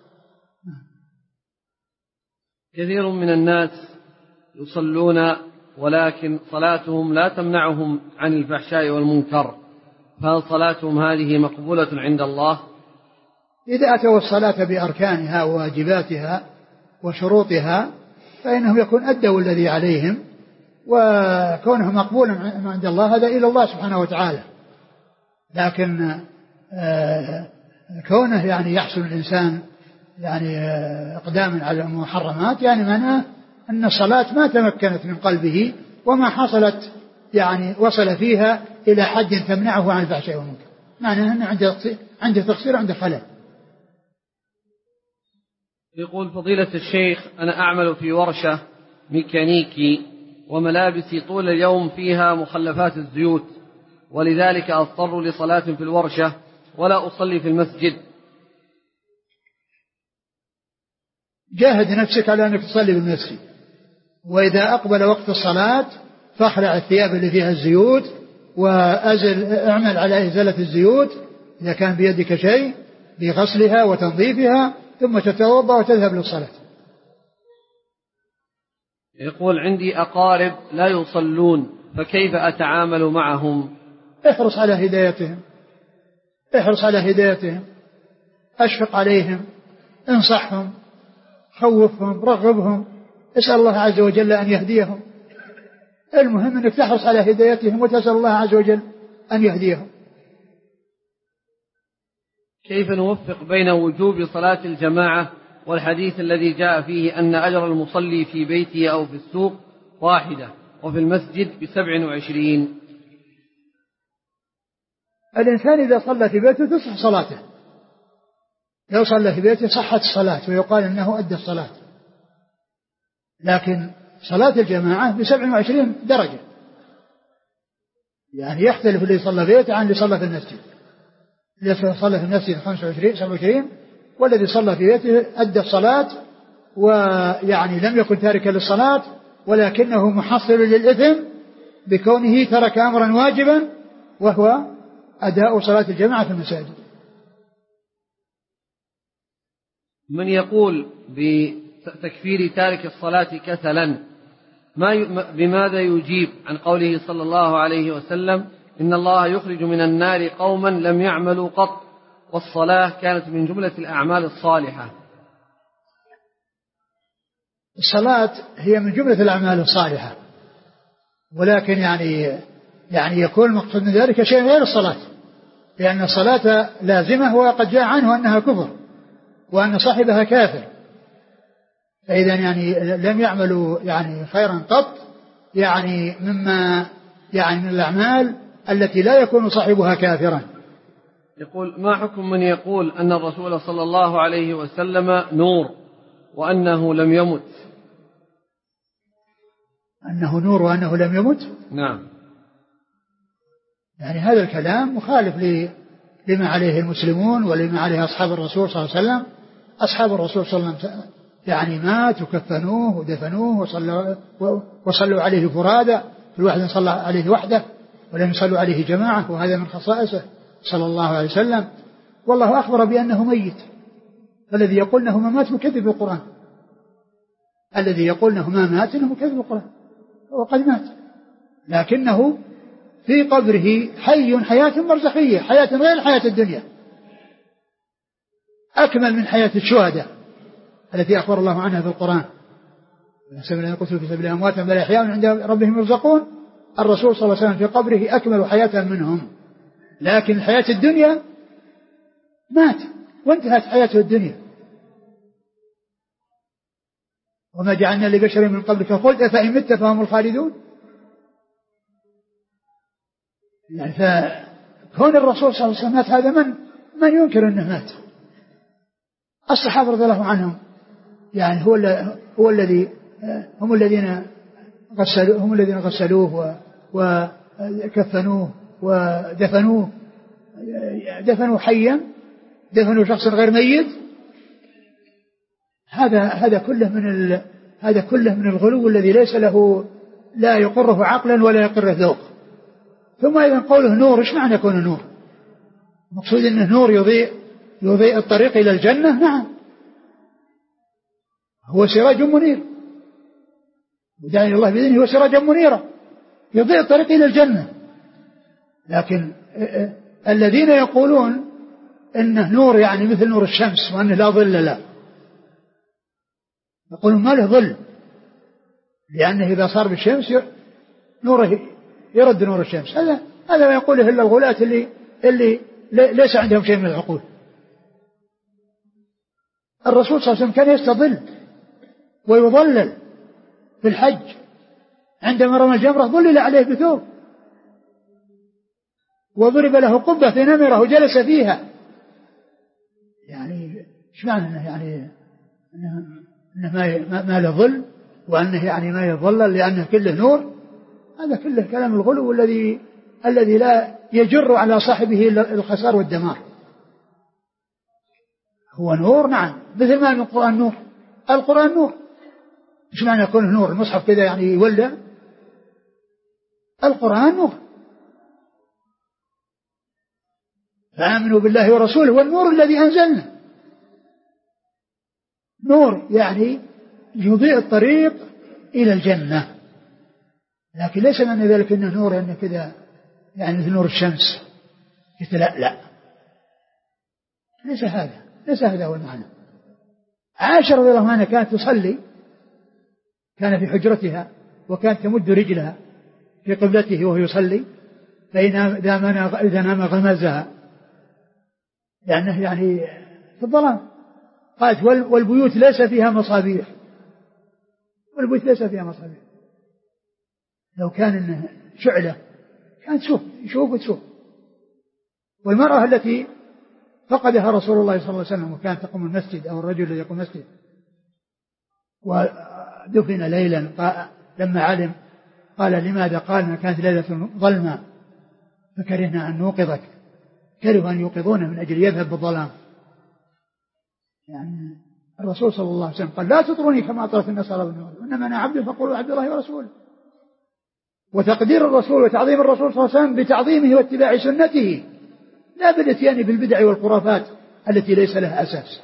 Speaker 2: كثير من الناس يصلون ولكن صلاتهم لا تمنعهم عن الفحشاء والمنكر، فهل صلاتهم هذه مقبولة عند الله؟
Speaker 1: إذا أتوا الصلاة بأركانها وواجباتها وشروطها فإنهم يكون أدوا الذي عليهم، وكونه مقبولا عند الله هذا إلى الله سبحانه وتعالى. لكن كونه يعني يحصل الإنسان يعني إقداما على المحرمات، يعني معناه أن الصلاة ما تمكنت من قلبه وما حصلت يعني وصل فيها إلى حد تمنعه عن الفحشاء والمنكر، معناه أنه عنده عنده تقصير، عنده خلل.
Speaker 2: يقول فضيلة الشيخ: أنا أعمل في ورشة ميكانيكي وملابسي طول اليوم فيها مخلفات الزيوت، ولذلك أضطر لصلاة في الورشة ولا أصلي في المسجد.
Speaker 1: جاهد نفسك على أنك تصلي بالمسجد، وإذا أقبل وقت الصلاة فاخلع الثياب اللي فيها الزيوت وأزل اعمل على إزالة الزيوت إذا كان بيدك شيء بغسلها وتنظيفها، ثم تتوضأ وتذهب للصلاة.
Speaker 2: يقول عندي أقارب لا يصلون، فكيف أتعامل معهم؟
Speaker 1: احرص على هدايتهم، احرص على هدايتهم أشفق عليهم، انصحهم، خوفهم، رغبهم، اسأل الله عز وجل أن يهديهم. المهم أنك تحرص على هدايتهم وتسأل الله عز وجل أن يهديهم.
Speaker 2: كيف نوفق بين وجوب صلاة الجماعة والحديث الذي جاء فيه أن أجر المصلي في بيته أو في السوق واحدة وفي المسجد بسبع وعشرين؟
Speaker 1: الإنسان إذا صلى في بيته تصح صلاته، لو صلى في بيته صحت الصلاة ويقال أنه أدى الصلاة، لكن صلاة الجماعة بسبع وعشرين درجة، يعني يختلف اللي صلى في بيته عن اللي صلى في المسجد. الذي صلى في المسجد خمسة وعشرين سبعة وعشرين، والذي صلى في بيته أدى الصلاة، ويعني لم يكن تاركا للصلاة ولكنه محصل للإثم بكونه ترك أمرا واجبا وهو أداء صلاة الجماعة في المساجد.
Speaker 2: من يقول بتكفير تارك الصلاة كسلا ما ي... بماذا يجيب عن قوله صلى الله عليه وسلم إن الله يخرج من النار قوما لم يعملوا قط والصلاة كانت من جملة الأعمال الصالحة؟
Speaker 1: الصلاة هي من جملة الأعمال الصالحة، ولكن يعني يعني يكون المقصود من ذلك شيء غير الصلاة، لأن الصلاة لازمة وقد جاء عنه أنها كفر وأن صاحبها كافر. فإذا يعني لم يعملوا يعني خيرا قط يعني مما يعني من الأعمال التي لا يكون صاحبها كافرا.
Speaker 2: يقول ما حكم من يقول أن الرسول صلى الله عليه وسلم نور وأنه لم يمت؟
Speaker 1: أنه نور وأنه لم يمت؟
Speaker 2: نعم.
Speaker 1: يعني هذا الكلام مخالف لما عليه المسلمون ولما عليه أصحاب الرسول صلى الله عليه وسلم. أصحاب الرسول صلى الله عليه وسلم يعني مات وكفنوه ودفنوه وصلوا, وصلوا عليه فرادى، كل واحد صلى عليه وحده ولم يصلوا عليه جماعة، وهذا من خصائصه صلى الله عليه وسلم. والله أخبر بأنه ميت، فالذي يقول أنه ما مات مكذب القرآن، الذي يقول أنه ما مات إنه مكذب القرآن، وقد مات لكنه في قبره حي حياة برزخية، حياة غير حياة الدنيا، أكمل من حياة الشهداء التي أخبر الله عنها في القرآن. الذين قتلوا في سبيل الله أمواتا بل أحياء عند ربهم يرزقون. الرسول صلى الله عليه وسلم في قبره أكمل حياة منهم، لكن حياة الدنيا مات وانتهت حياته الدنيا. وما جعلنا لبشر من قبلك خلدا فإن مت فهم الخالدون. يعني فكون الرسول صلى الله عليه وسلم مات هذا من من ينكر أنه مات؟ الصحابة رضي الله عنهم يعني هو هو الذي هم الذين غسلوه هم الذين غسلوه وكفنوه ودفنوه دفنوا حيا، دفنوا شخص غير ميت. هذا هذا كله من ال... هذا كله من الغلو الذي ليس له لا يقره عقلا ولا يقره ذوق. ثم أيضا قوله نور، إيش معنى يكون نور؟ مقصود أنه نور يضيء يضيء الطريق إلى الجنة؟ نعم، هو سراج منير، وداعي الله بإذنه هو سراجا منيرا يضيء الطريق إلى الجنة. لكن الذين يقولون إنه نور يعني مثل نور الشمس وأنه لا ظل له، يقولون ما له ظل، لأنه إذا صار بالشمس نوره يرد نور الشمس. هذا هذا ما يقوله إلا الغلاة اللي اللي ليس عندهم شيء من العقول. الرسول صلى الله عليه وسلم كان يستظل ويظلل في الحج، عندما رمى الجمرة ظلل عليه بثوب وضرب له قبة في نمرة وجلس فيها. يعني ايش معنى انه يعني انه, إنه ما, ما له ظل وانه يعني ما يظلل لانه كله نور؟ هذا كله كلام الغلو الذي الذي لا يجر على صاحبه الخسار والدمار. هو نور نعم، مثل ما القرآن نور. القرآن نور، ايش معنى يكون نور؟ المصحف كذا يعني يولع؟ القرآن نور. فآمنوا بالله ورسوله والنور الذي أنزلنا. نور يعني يضيء الطريق إلى الجنة، لكن ليس معنى ذلك أنه نور أنه كذا يعني مثل نور الشمس. لا لا، ليس هذا. ليس هذا هو المعنى. عائشة رضي الله عنها كانت تصلي، كان في حجرتها وكانت تمد رجلها في قبلته وهو يصلي، فإذا نام غمزها، لأنه يعني في الظلام. قالت والبيوت ليس فيها مصابيح، والبيوت ليس فيها مصابيح، لو كان إنه شعلة كانت تشوف يشوف وتشوف. والمرأة التي فقدها رسول الله صلى الله عليه وسلم وكانت تقوم المسجد، أو الرجل الذي يقوم المسجد ودفن ليلا، لما علم قال لماذا؟ قال ما كانت ليلة ظلمة فكرهنا أن نوقظك، كرهوا أن يوقظونه من أجل يذهب بالظلام. يعني الرسول صلى الله عليه وسلم قال لا تطروني كما أطرت النصارى بالنور، إنما أنا عبد فقولوا عبد الله ورسوله. وتقدير الرسول وتعظيم الرسول صلى الله عليه وسلم بتعظيمه واتباع سنته، لا بالاتيان بالبدع والخرافات التي ليس لها أساس.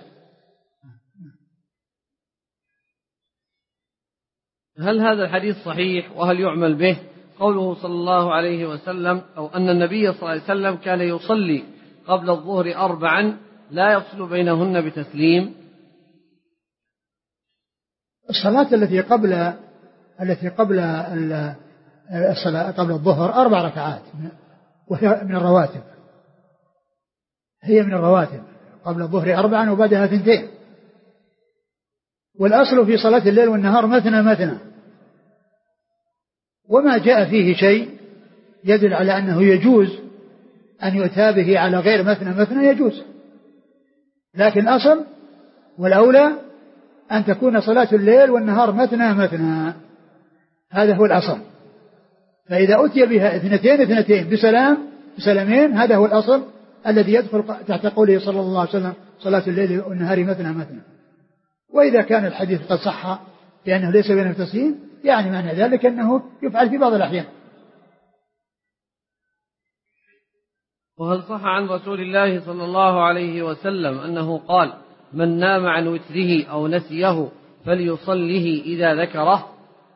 Speaker 2: هل هذا الحديث صحيح وهل يعمل به قوله صلى الله عليه وسلم أو أن النبي صلى الله عليه وسلم كان يصلي قبل الظهر أربعا لا يفصل بينهن بتسليم؟
Speaker 1: الصلاة التي قبل التي قبل الصلاة قبل الظهر أربع ركعات، وهي من الرواتب، هي من الرواتب، قبل الظهر أربعا وبعدها ثنتين. والأصل في صلاة الليل والنهار مثنى مثنى، وما جاء فيه شيء يدل على أنه يجوز أن يؤتى به على غير مثنى مثنى يجوز، لكن أصل والأولى أن تكون صلاة الليل والنهار مثنى مثنى، هذا هو الأصل. فإذا أتي بها اثنتين اثنتين بسلام بسلامين، هذا هو الأصل الذي يدخل تحت قوله صلى الله عليه وسلم صلاة الليل والنهار مثنى مثنى. وإذا كان الحديث قد صح لأنه ليس بينه تسليم، يعني معنى ذلك أنه يفعل في بعض الأحيان.
Speaker 2: وهل صح عن رسول الله صلى الله عليه وسلم أنه قال من نام عن وتره أو نسيه فليصله إذا ذكره؟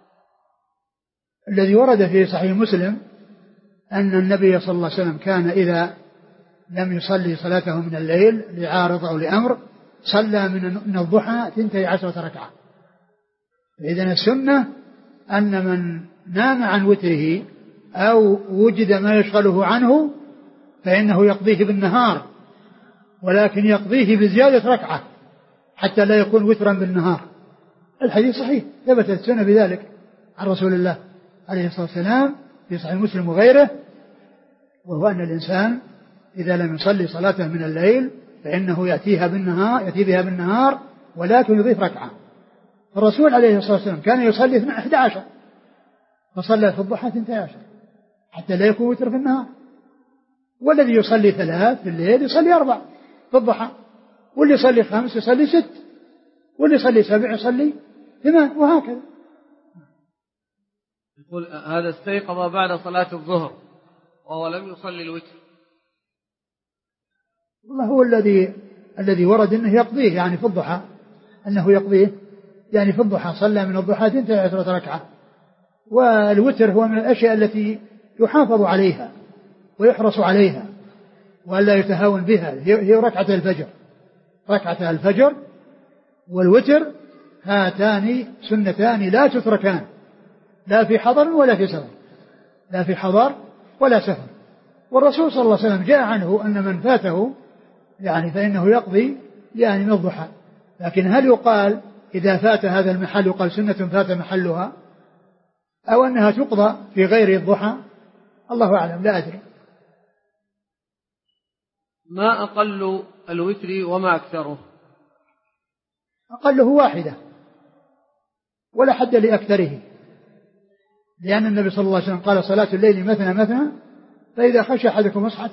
Speaker 1: الذي ورد في صحيح مسلم أن النبي صلى الله عليه وسلم كان إذا لم يصلي صلاته من الليل لعارض أو لأمر صلى من الضحى ثنتي عشرة ركعة. إذن السنة أن من نام عن وتره أو وجد ما يشغله عنه فإنه يقضيه بالنهار، ولكن يقضيه بزيادة ركعة حتى لا يكون وترا بالنهار. الحديث صحيح، ثبتت السنة بذلك عن رسول الله عليه الصلاة والسلام في صحيح مسلم وغيره، وهو أن الإنسان إذا لم يصلي صلاته من الليل فإنه يأتيها بالنهار يأتي بها بالنهار ولكن يضيف ركعة. الرسول عليه الصلاة والسلام كان يصلي إحدى عشر فصلى في الضحى ثنتي عشر حتى لا يكون وتر في النهار. والذي يصلي ثلاث في الليل يصلي أربع في الضحى، واللي يصلي خمس يصلي ست، واللي يصلي سبع يصلي ثمان، وهكذا.
Speaker 2: يقول هذا استيقظ بعد صلاة الظهر وهو لم يصلي الوتر.
Speaker 1: والله هو الذي الذي ورد أنه يقضيه يعني في الضحى، أنه يقضيه يعني في الضحى صلى من الضحى ثنتي عشرة ركعة. والوتر هو من الأشياء التي يحافظ عليها ويحرص عليها ولا يتهاون بها، هي ركعة الفجر ركعة الفجر والوتر، هاتان سنتان لا تتركان لا في حضر ولا في سفر، لا في حضر ولا سفر. والرسول صلى الله عليه وسلم جاء عنه أن من فاته يعني فإنه يقضي يعني من الضحى. لكن هل يقال إذا فات هذا المحل يقال سنة فات محلها، أو أنها تقضى في غير الضحى؟ الله أعلم، لا أدري.
Speaker 2: ما أقل الوتر وما أكثره؟
Speaker 1: أقله واحدة ولا حد لأكثره، لأن النبي صلى الله عليه وسلم قال صلاة الليل مثنى مثنى، فإذا خشى أحدكم مصحة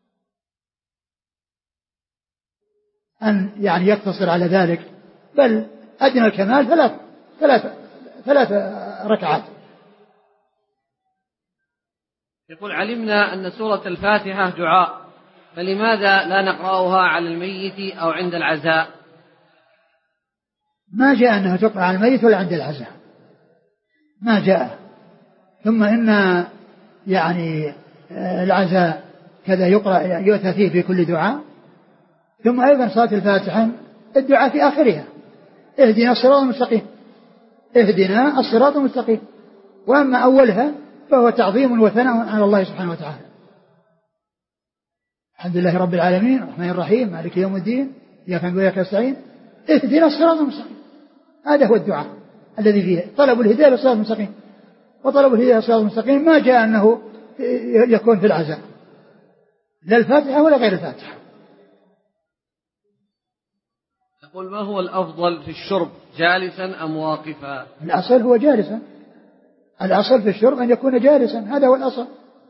Speaker 1: أن يعني يقتصر على ذلك، بل أدنى الكمال ثلاث ثلاث ثلاث ركعات.
Speaker 2: يقول علمنا أن سورة الفاتحة دعاء، فلماذا لا نقرأها على الميت أو عند العزاء؟
Speaker 1: ما جاء أنها تقرأ على الميت ولا عند العزاء، ما جاء. ثم إن يعني العزاء كذا يقرأ يؤتى فيه في كل دعاء، ثم أيضا صلاة الفاتحة الدعاء في آخرها اهدنا الصراط المستقيم، اهدنا الصراط المستقيم. وأما أولها فهو تعظيم وثناء على الله سبحانه وتعالى. الحمد لله رب العالمين الرحمن الرحيم مالك يوم الدين إياك نعبد وإياك نستعين اهدنا الصراط المستقيم. هذا هو الدعاء الذي فيه طلب الهداية للصراط المستقيم. وطلب الهداية للصراط المستقيم ما جاء أنه يكون في العزاء لا الفاتحة ولا غير الفاتحة.
Speaker 2: يقول ما هو الأفضل في الشرب جالسا أم واقفا؟
Speaker 1: الأصل هو جالسا، الأصل في الشرب أن يكون جالسا، هذا هو الأصل.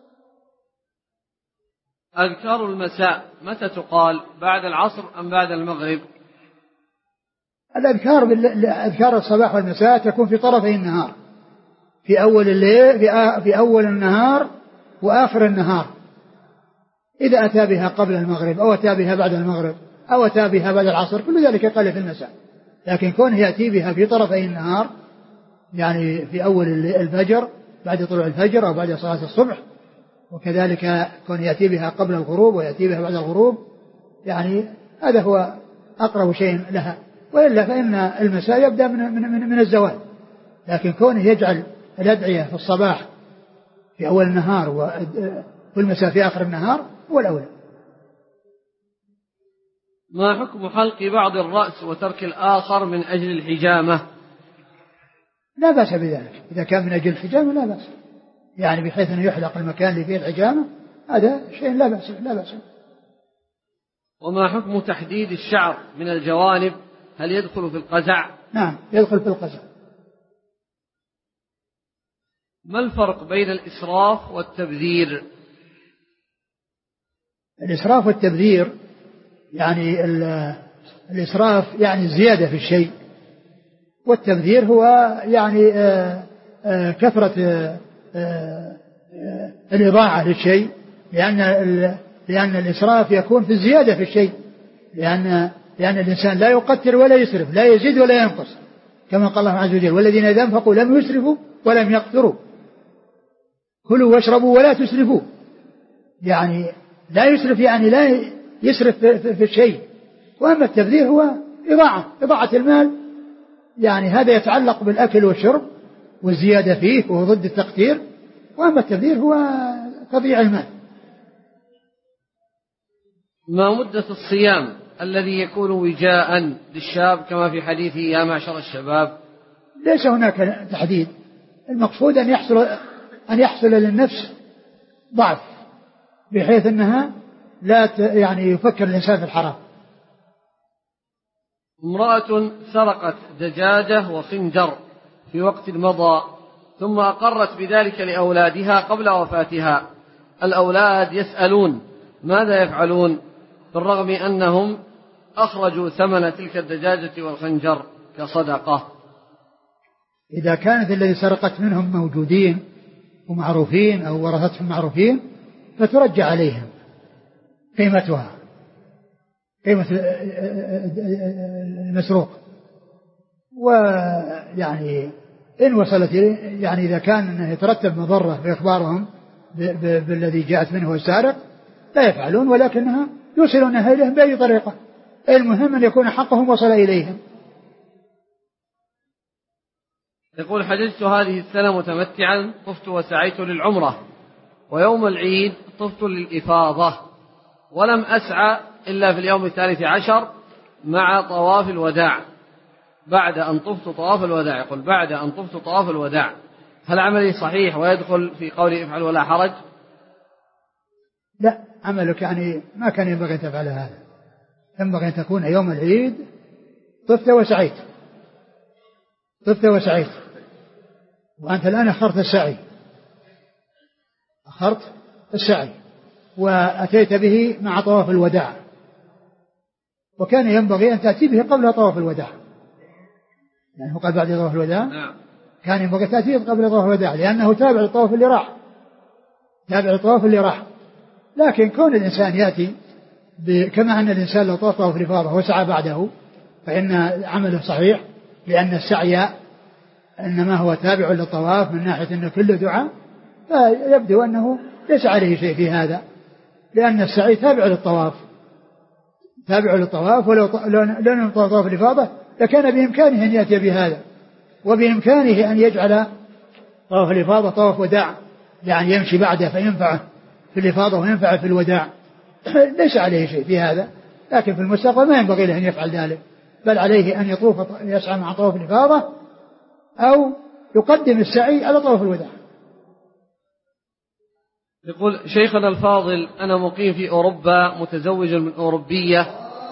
Speaker 2: أذكار المساء متى تقال، بعد العصر أم بعد المغرب؟
Speaker 1: الأذكار أذكار الصباح والمساء تكون في طرفي النهار، في أول الليل في أول النهار وآخر النهار. إذا أتى بها قبل المغرب أو أتى بها بعد المغرب أو أتى بها بعد العصر كل ذلك يقل في المساء. لكن كونه يأتي بها في طرفي النهار يعني في أول الفجر بعد طلوع الفجر أو بعد صلاة الصبح، وكذلك كونه يأتي بها قبل الغروب ويأتي بها بعد الغروب، يعني هذا هو أقرب شيء لها. وإلا فإن المساء يبدأ من, من, من, من الزوال. لكن كونه يجعل الأدعية في الصباح في أول النهار والمساء في آخر النهار هو الأولى.
Speaker 2: ما حكم حلق بعض الرأس وترك الآخر من أجل الحجامة؟
Speaker 1: لا بأس بذلك، إذا كان من أجل الحجامة لا بأس، يعني بحيث أنه يحلق المكان اللي فيه الحجامة هذا شيء لا بأس لا بأس.
Speaker 2: وما حكم تحديد الشعر من الجوانب، هل يدخل في القزع؟
Speaker 1: نعم يدخل في القزع.
Speaker 2: ما الفرق بين الإسراف والتبذير؟
Speaker 1: الإسراف والتبذير يعني الإسراف يعني الزيادة في الشيء، والتبذير هو يعني آآ آآ كثرة آآ آآ الإضاعة للشيء، لأن لأن الإسراف يكون في الزيادة في الشيء، لأن لأن الإنسان لا يقتر ولا يسرف، لا يزيد ولا ينقص، كما قال الله عز وجل والذين إذا أنفقوا لم يسرفوا ولم يقتروا كلوا واشربوا ولا تسرفوا. يعني لا يسرف يعني لا يسرف في الشيء. وأما التبذير هو إضاعة إضاعة المال، يعني هذا يتعلق بالأكل والشرب والزيادة فيه وهو ضد التقتير. وأما التبذير هو تضييع المال.
Speaker 2: ما مدة الصيام الذي يكون وجاء للشاب كما في حديث يا معشر الشباب؟
Speaker 1: ليس هناك تحديد، المقصود أن يحصل أن يحصل للنفس ضعف بحيث أنها لا يعني يفكر الإنسان في الحرام.
Speaker 2: امرأة سرقت دجاجة وخنجر في وقت مضى ثم أقرت بذلك لأولادها قبل وفاتها. الأولاد يسألون ماذا يفعلون بالرغم أنهم أخرجوا ثمن تلك الدجاجة والخنجر كصدقة؟
Speaker 1: إذا كانت الذي سرقت منهم موجودين ومعروفين أو ورثتهم معروفين فترجع عليهم قيمتها، قيمة المسروق. ويعني إن وصلت يعني إذا كان يترتب مضرة في إخبارهم بالذي جاءت منه السارق لا يفعلون، ولكنها يوصلونها إليهم بأي طريقة. المهم أن يكون حقهم وصل إليهم.
Speaker 2: يقول حججت هذه السنة متمتعا، طفت وسعيت للعمرة، ويوم العيد طفت للإفاضة، ولم أسعى إلا في اليوم الثالث عشر مع طواف الوداع بعد أن طفت طواف الوداع. يقول بعد أن طفت طواف الوداع، هل عملي صحيح ويدخل في قولي افعل ولا حرج؟
Speaker 1: لا، عملك يعني ما كان ينبغي أن تفعل هذا. ينبغي أن تكون يوم العيد طفت وسعيت طفت وسعيت وأنت الآن أخرت السعي أخرت السعي وأتيت به مع طواف الوداع، وكان ينبغي أن تأتي به قبل طواف الوداع. يعني هو قال بعد طواف الوداع كان ينبغي تأتيه قبل طواف الوداع، لأنه تابع الطواف اللي راح تابع الطواف اللي راح. لكن كون الإنسان يأتي كما أن الإنسان لو طاف طواف الإفاضة وسعى بعده فإن عمله صحيح، لأن السعي إنما هو تابع للطواف من ناحية أنه كله دعاء، فيبدو أنه ليس عليه شيء في هذا، لأن السعي تابع للطواف تابع للطواف، ولو لم طواف الإفاضة لكان بإمكانه أن يأتي بهذا، وبإمكانه أن يجعل طواف الإفاضة طواف وداع، يعني يمشي بعده فينفعه في الإفاضة وينفعه في الوداع. ليس عليه شيء في هذا، لكن في المستقبل ما ينبغي له أن يفعل ذلك، بل عليه أن يطوف يسعى مع طواف الإفاضة أو يقدم السعي على طواف الوداع.
Speaker 2: يقول شيخنا الفاضل: أنا مقيم في أوروبا متزوج من أوروبية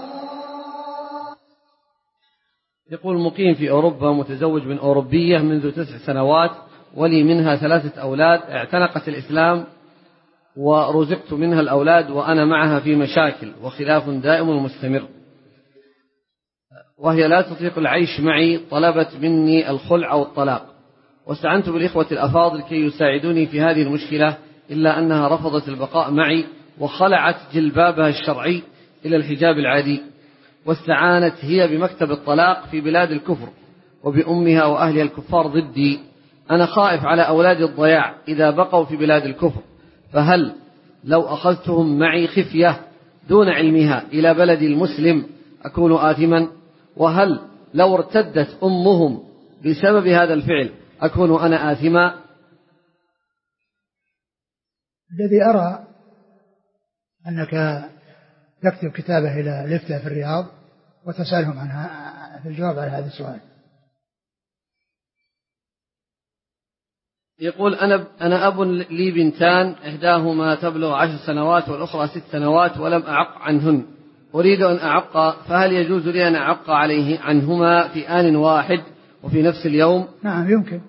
Speaker 2: يقول مقيم في أوروبا متزوج من أوروبية منذ تسع سنوات، ولي منها ثلاثة أولاد، اعتنقت الإسلام ورزقت منها الأولاد، وأنا معها في مشاكل وخلاف دائم ومستمر، وهي لا تطيق العيش معي، طلبت مني الخلع أو الطلاق، واستعنت بالإخوة الأفاضل كي يساعدوني في هذه المشكلة، إلا أنها رفضت البقاء معي وخلعت جلبابها الشرعي إلى الحجاب العادي، واستعانت هي بمكتب الطلاق في بلاد الكفر وبأمها وأهلها الكفار ضدي. أنا خائف على أولادي الضياع إذا بقوا في بلاد الكفر، فهل لو أخذتهم معي خفية دون علمها إلى بلدي المسلم أكون آثما؟ وهل لو ارتدت أمهم بسبب هذا الفعل أكون أنا آثما؟
Speaker 1: الذي أرى أنك تكتب كتابة إلى الإفتاء في الرياض وتسألهم عنها في الجواب على هذا السؤال.
Speaker 2: يقول أنا أنا أب لي بنتان، إحداهما تبلغ عشر سنوات والأخرى ست سنوات، ولم أعق عنهن، أريد أن أعق، فهل يجوز لي أن أعق عليه عنهما في آن واحد وفي نفس اليوم؟
Speaker 1: نعم يمكن.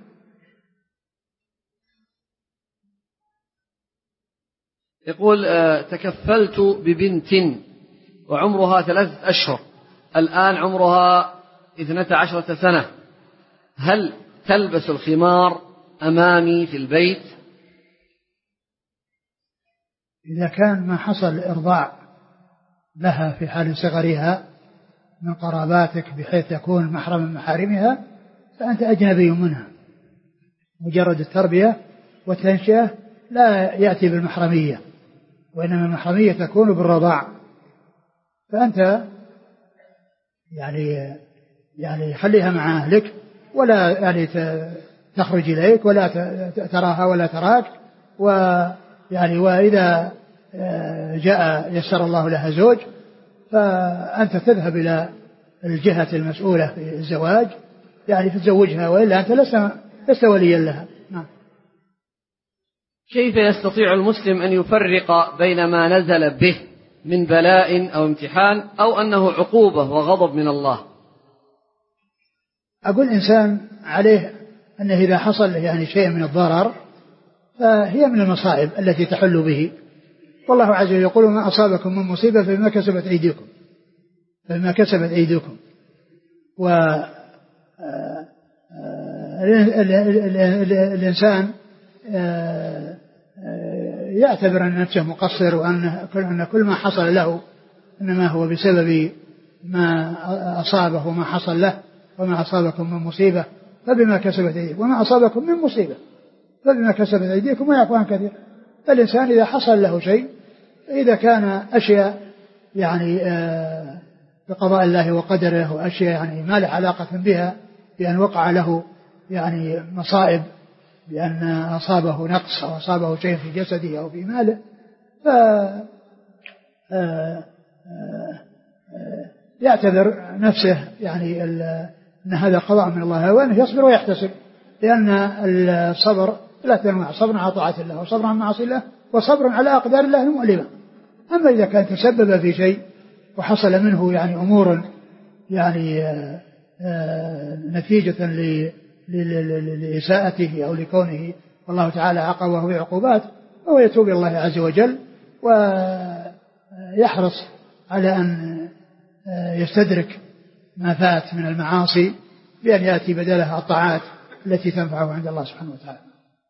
Speaker 2: يقول تكفلت ببنت وعمرها ثلاثة أشهر، الآن عمرها اثنتا عشرة سنة، هل تلبس الخمار أمامي في البيت؟
Speaker 1: إذا كان ما حصل إرضاع لها في حال صغرها من قراباتك بحيث يكون محرم من محارمها فأنت أجنبي منها. مجرد التربية والتنشئة لا يأتي بالمحرمية، وإنما المحرمية تكون بالرضاع. فأنت يعني يعني خليها مع أهلك، ولا يعني تخرج إليك ولا تراها ولا تراك، ويعني وإذا جاء يسر الله لها زوج فأنت تذهب إلى الجهة المسؤولة في الزواج يعني تتزوجها، وإلا أنت لست لست وليا لها. نعم.
Speaker 2: كيف يستطيع المسلم أن يفرق بين ما نزل به من بلاء أو امتحان أو أنه عقوبة وغضب من الله؟
Speaker 1: أقول إنسان عليه أنه إذا حصل يعني شيء من الضرر فهي من المصائب التي تحل به، والله عز وجل يقول ما أصابكم من مصيبة فبما كسبت أيديكم فبما كسبت أيديكم و الإنسان يعتبر أن نفسه مقصر، وأن كل ما حصل له إنما هو بسبب ما أصابه وما حصل له، وما أصابكم من مصيبة فبما كسبت أيديكم وما أصابكم من مصيبة فبما كسبت أيديكم ويعفو عن كثير. فالإنسان إذا حصل له شيء، إذا كان أشياء يعني بقضاء الله وقدره وأشياء يعني ما له علاقة بها، بأن وقع له يعني مصائب بأن أصابه نقص أو أصابه شيء في جسده أو في ماله، ف يعتبر نفسه يعني أن هذا قضاء من الله، وأنه يصبر ويحتسب، لأن الصبر ثلاثة أنواع: صبر على طاعة الله، وصبر عن معاصي الله، وصبر على أقدار الله المؤلمة. أما إذا كان تسبب في شيء وحصل منه يعني أمور يعني نتيجة لإساءته أو لكونه والله تعالى عاقبه بعقوبات، فهو يتوب إلى الله عز وجل ويحرص على أن يستدرك ما فات من المعاصي بأن يأتي بدلها الطاعات التي تنفعه عند الله سبحانه وتعالى.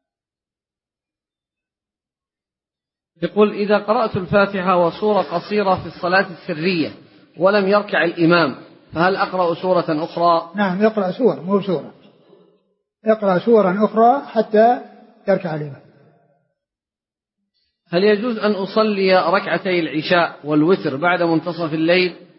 Speaker 2: يقول إذا قرأت الفاتحة وسورة قصيرة في الصلاة السرية ولم يركع الإمام فهل أقرأ سورة أخرى؟
Speaker 1: نعم يقرأ سورة، مو سورة، يقرأ سورة أخرى حتى يركع الإمام.
Speaker 2: هل يجوز أن أصلي ركعتي العشاء والوتر بعد منتصف الليل؟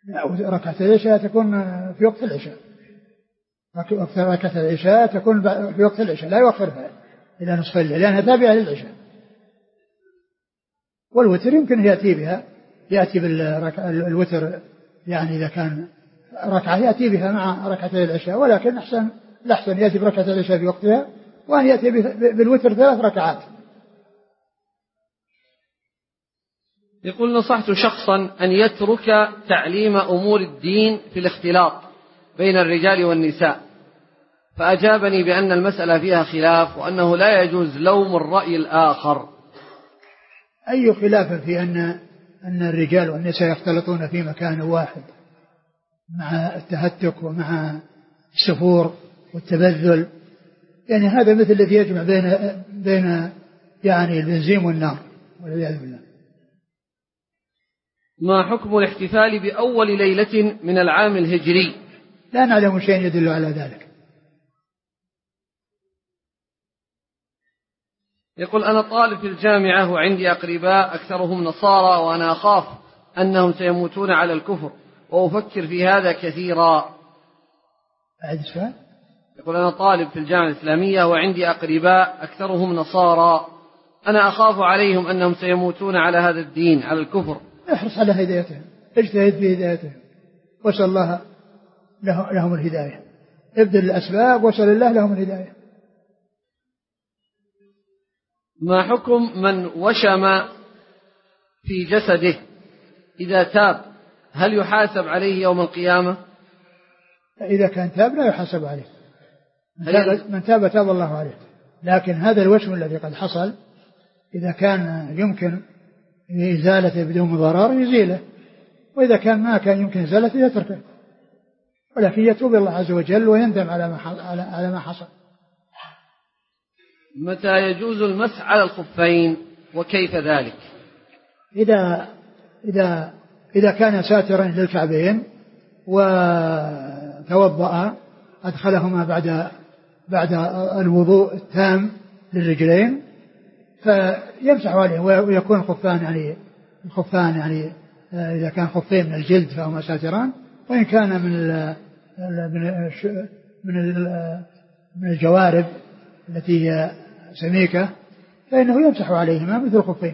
Speaker 1: ركعة العشاء تكون في وقت العشاء، ركعة العشاء تكون في وقت العشاء، لا يؤخرها إلى نصف الليل لأنها تابعة للعشاء. والوتر يمكن يأتي بها، يأتي بالوتر يعني إذا كان ركعة يأتي بها مع ركعة العشاء، ولكن أحسن الأحسن يأتي بركعة العشاء في وقتها، وأن يأتي بالوتر ثلاث ركعات.
Speaker 2: يقول: نصحت شخصا أن يترك تعليم أمور الدين في الاختلاط بين الرجال والنساء، فأجابني بأن المسألة فيها خلاف وأنه لا يجوز لوم الرأي الآخر.
Speaker 1: أي خلاف في أن أن الرجال والنساء يختلطون في مكان واحد مع التهتك ومع السفور والتبذل؟ يعني هذا مثل الذي يجمع بين بين يعني البنزين والنار والعياذ بالله.
Speaker 2: ما حكم الاحتفال بأول ليلة من العام الهجري؟
Speaker 1: لا نعلم شيء يدل على ذلك.
Speaker 2: يقول: أنا طالب في الجامعة وعندي أقرباء أكثرهم نصارى، وأنا أخاف أنهم سيموتون على الكفر وأفكر في هذا كثيرا. يقول: أنا طالب في الجامعة الإسلامية وعندي أقرباء أكثرهم نصارى، أنا أخاف عليهم أنهم سيموتون على هذا الدين على الكفر.
Speaker 1: احرص على هدايتهم، اجتهد في هدايتهم، واسأل الله لهم الهداية، ابذل الأسباب واسأل الله لهم الهداية.
Speaker 2: ما حكم من وشم في جسده إذا تاب، هل يحاسب عليه يوم القيامة؟
Speaker 1: إذا كان تاب لا يحاسب عليه، من تاب, من تاب تاب الله عليه. لكن هذا الوشم الذي قد حصل إذا كان يمكن إزالته بدون ضرر يزيله، وإذا كان ما كان يمكن إزالته يتركه، ولكن يتوب الله عز وجل ويندم على ما على ما حصل.
Speaker 2: متى يجوز المسح على الخفين وكيف ذلك؟
Speaker 1: إذا إذا إذا كان ساترا للكعبين وتوضأ أدخلهما بعد بعد الوضوء التام للرجلين فيمسح عليه، ويكون الخفان يعني الخفان يعني إذا كان خفين من الجلد فهما ساتران، وإن كان من من من الجوارب التي هي سميكة فإنه يمسح عليهما مثل الخفين.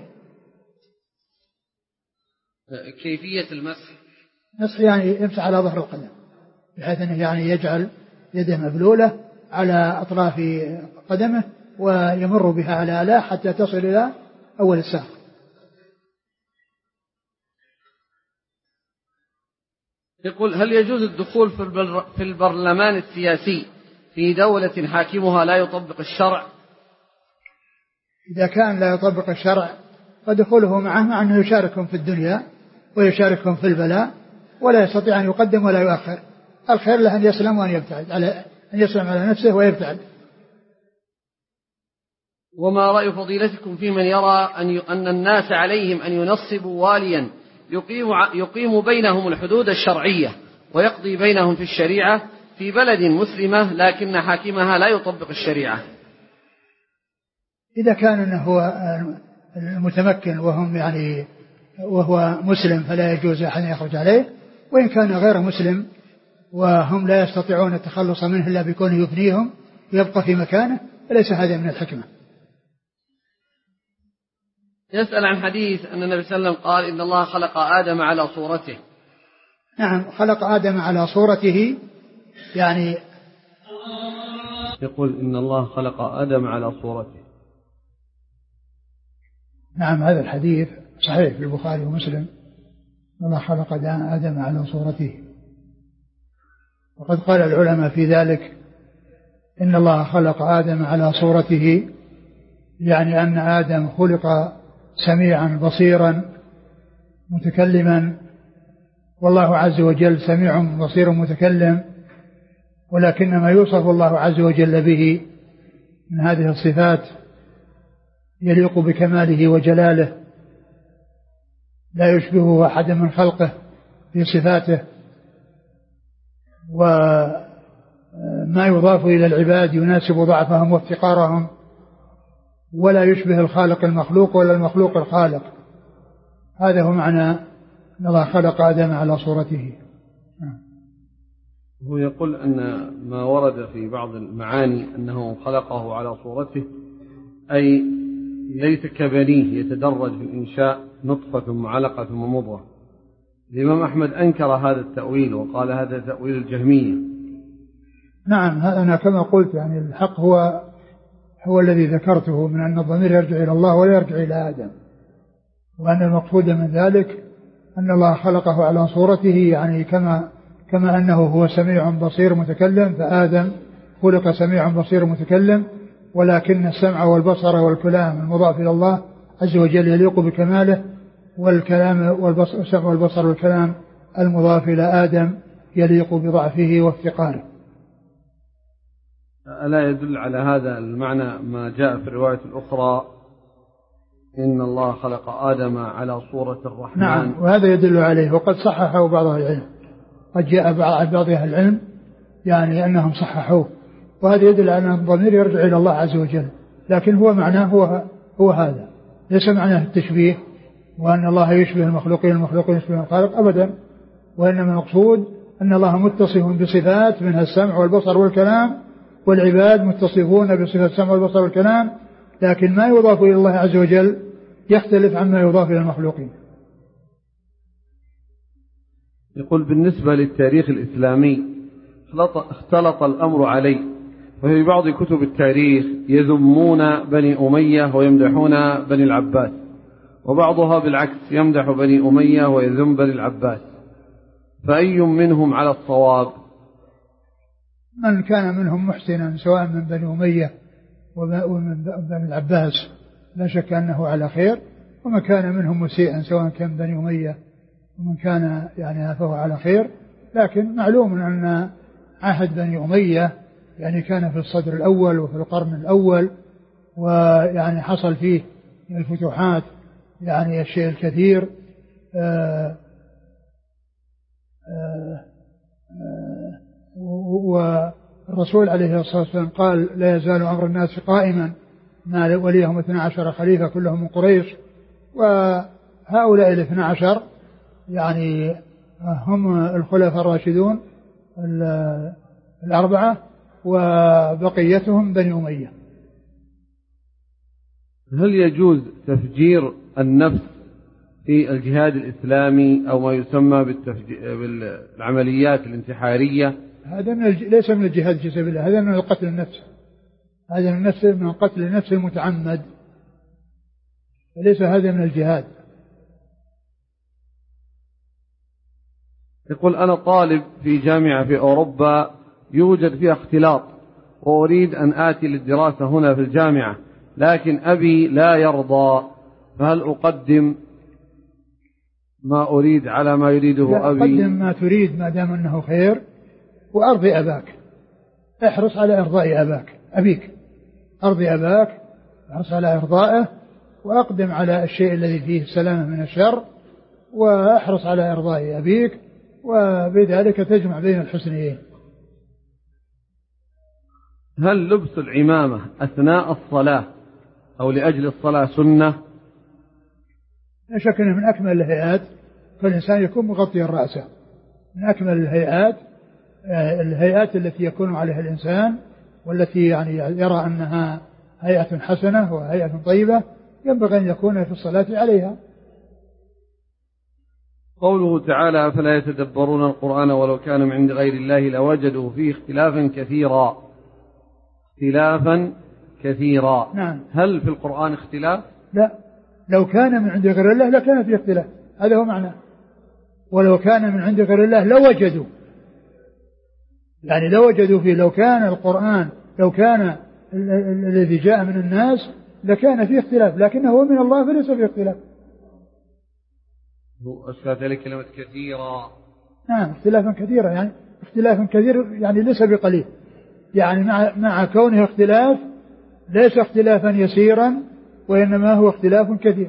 Speaker 2: كيفية المسح؟
Speaker 1: مسح يعني يمسح على ظهر القدم بحيث أنه يعني يجعل يده مبلولة على أطراف قدمه ويمر بها على آلاء حتى تصل إلى أول الساق.
Speaker 2: يقول: هل يجوز الدخول في البرلمان السياسي في دولة حاكمها لا يطبق الشرع؟
Speaker 1: إذا كان لا يطبق الشرع فدخوله معه مع أنه يشاركهم في الدنيا ويشاركهم في البلاء، ولا يستطيع أن يقدم ولا يؤخر. الخير له أن يسلم وأن يبتعد، على أن يسلم على نفسه ويبتعد.
Speaker 2: وما رأي فضيلتكم في من يرى أن أن الناس عليهم أن ينصبوا واليا يقيم يقيم بينهم الحدود الشرعية ويقضي بينهم في الشريعة في بلد مسلمة لكن حاكمها لا يطبق الشريعة؟
Speaker 1: إذا كان أنه هو المتمكن وهم يعني وهو مسلم فلا يجوز أن يخرج عليه، وإن كان غير مسلم وهم لا يستطيعون التخلص منه إلا بكونه يفنيهم ويبقى في مكانه فليس هذا من الحكمة.
Speaker 2: يسأل عن حديث أن النبي صلى الله عليه وسلم قال: إن الله خلق آدم على صورته.
Speaker 1: نعم، خلق آدم على صورته، يعني
Speaker 2: يقول: إن الله خلق آدم على صورته.
Speaker 1: نعم، هذا الحديث صحيح في البخاري ومسلم، الله خلق آدم على صورته. وقد قال العلماء في ذلك: إن الله خلق آدم على صورته، يعني أن آدم خلق سميعا بصيرا متكلما، والله عز وجل سميع بصير متكلم، ولكن ما يوصف الله عز وجل به من هذه الصفات يليق بكماله وجلاله، لا يشبهه أحد من خلقه في صفاته، وما يضاف إلى العباد يناسب ضعفهم وافتقارهم، ولا يشبه الخالق المخلوق ولا المخلوق الخالق. هذا هو معنى أن الله خلق آدم على صورته.
Speaker 2: هو يقول أن ما ورد في بعض المعاني أنه خلقه على صورته، أي ليس كبنيه يتدرج في الإنشاء نطفة ثم علقة ثم مضغة. الإمام أحمد أنكر هذا التأويل وقال هذا تأويل الجهمية.
Speaker 1: نعم، أنا كما قلت يعني الحق هو هو الذي ذكرته من أن الضمير يرجع إلى الله ولا يرجع إلى آدم، وأن المقصود من ذلك أن الله خلقه على صورته، يعني كما كما أنه هو سميع بصير متكلم، فآدم خلق سميع بصير متكلم، ولكن السمع والبصر والكلام المضاف إلى الله عز وجل يليق بكماله، والكلام والبصر السمع والبصر والكلام المضاف إلى آدم يليق بضعفه وافتقاره.
Speaker 2: ألا يدل على هذا المعنى ما جاء في الرواية الأخرى إن الله خلق آدم على صورة الرحمن؟
Speaker 1: نعم، وهذا يدل عليه، وقد صححه بعض أهل العلم، قد جاء بعض أهل العلم يعني أنهم صححوه، وهذا يدل على أن الضمير يرجع إلى الله عز وجل، لكن هو معناه هو, هو هذا، ليس معناه التشبيه وأن الله يشبه المخلوقين المخلوقين يشبه الخالق أبدا، وإنما المقصود أن الله متصف بصفات منها السمع والبصر والكلام، والعباد متصفون بصفات السمع والبصر والكلام، لكن ما يضاف إلى الله عز وجل يختلف عما يضاف إلى المخلوقين.
Speaker 2: يقول بالنسبة للتاريخ الإسلامي اختلط الأمر عليه، وفي بعض كتب التاريخ يذمون بني أمية ويمدحون بني العباس، وبعضها بالعكس يمدح بني أمية ويذم بني العباس، فأي منهم على الصواب؟
Speaker 1: من كان منهم محسنا سواء من بني أمية ومن بني العباس لا شك أنه على خير، ومن كان منهم مسيئا سواء كان بني أمية ومن كان يعني فهو على خير. لكن معلوم أن عهد بني أمية يعني كان في الصدر الأول وفي القرن الأول، ويعني حصل فيه من الفتوحات يعني الشيء الكثير. آآ آآ والرسول عليه الصلاة والسلام قال لا يزال أمر الناس قائما ما وليهم اثنا عشر خليفة كلهم من قريش، وهؤلاء الاثنا عشر يعني هم الخلفاء الراشدون الأربعة وبقيتهم بني أمية.
Speaker 2: هل يجوز تفجير النفس في الجهاد الإسلامي أو ما يسمى بالعمليات الانتحارية؟
Speaker 1: هذا من الج... ليس من الجهاد في سبيل الله، هذا من القتل النفس، هذا من النفس من قتل النفس المتعمد، وليس هذا من الجهاد.
Speaker 2: يقول أنا طالب في جامعة في أوروبا يوجد فيها اختلاط، وأريد أن آتي للدراسة هنا في الجامعة، لكن أبي لا يرضى، فهل أقدم ما أريد على ما يريده أبي؟
Speaker 1: قدم ما تريد ما دام أنه خير، وأرضي أباك، احرص على إرضاء أباك أبيك أرضي أباك، احرص على إرضائه، وأقدم على الشيء الذي فيه السلامة من الشر، واحرص على إرضاء أبيك، وبذلك تجمع بين الحسنيين.
Speaker 2: هل لبس العمامة أثناء الصلاة أو لأجل الصلاة سنة؟
Speaker 1: لا شك أنه من أكمل الهيئات، فالإنسان يكون مغطيا رأسه، من أكمل الهيئات الهيئات التي يكون عليها الإنسان، والتي يعني يرى أنها هيئة حسنة وهيئة طيبة ينبغي أن يكون في الصلاة عليها.
Speaker 2: قوله تعالى فلا يتدبرون القرآن ولو كان من عند غير الله لوجدوا فيه اختلافا كثيرا، اختلافا كثيرا.
Speaker 1: نعم.
Speaker 2: هل في القرآن اختلاف؟
Speaker 1: لا، لو كان من عند غير الله لكان فيه اختلاف، هذا هو معناه، ولو كان من عند غير الله لوجدوا، يعني لوجدوا فيه، لو كان القرآن لو كان الذي جاء من الناس لكان فيه اختلاف، لكنه من الله فليس فيه اختلاف.
Speaker 2: أشكال ذلك كلمة كثيرا.
Speaker 1: نعم، اختلافا كثيرا، يعني اختلافا كثير يعني ليس بقليل، يعني مع, مع كونه اختلاف ليس اختلافا يسيرا، وإنما هو اختلاف كثير.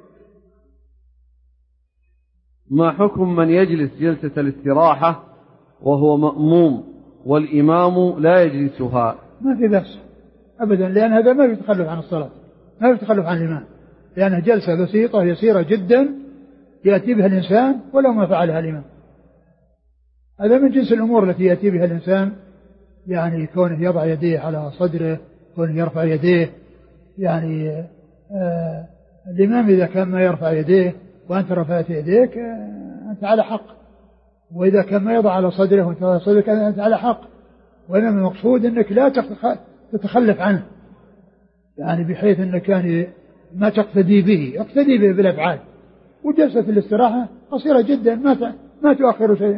Speaker 2: ما حكم من يجلس جلسة الاستراحة وهو مأموم والإمام لا يجلسها؟
Speaker 1: ما في بأس أبدا، لأن هذا ما في تخلف عن الصلاة، ما في تخلف عن الإمام، لأنها جلسة بسيطة يسيرة جدا يأتي بها الإنسان ولو ما فعلها الإمام، هذا من جنس الأمور التي يأتي بها الإنسان، يعني كونه يضع يديه على صدره، كونه يرفع يديه، يعني آه الإمام إذا كان ما يرفع يديه وأنت رفعت يديك آه أنت على حق، وإذا كان ما يضع على صدره وأنت على صدرك أنت على حق. وإنما المقصود أنك لا تتخلف عنه، يعني بحيث أنك يعني ما تقتدي به، اقتدي به بالأفعال. وجلسة الاستراحة قصيرة جدا، ما ما تؤخر شيئا.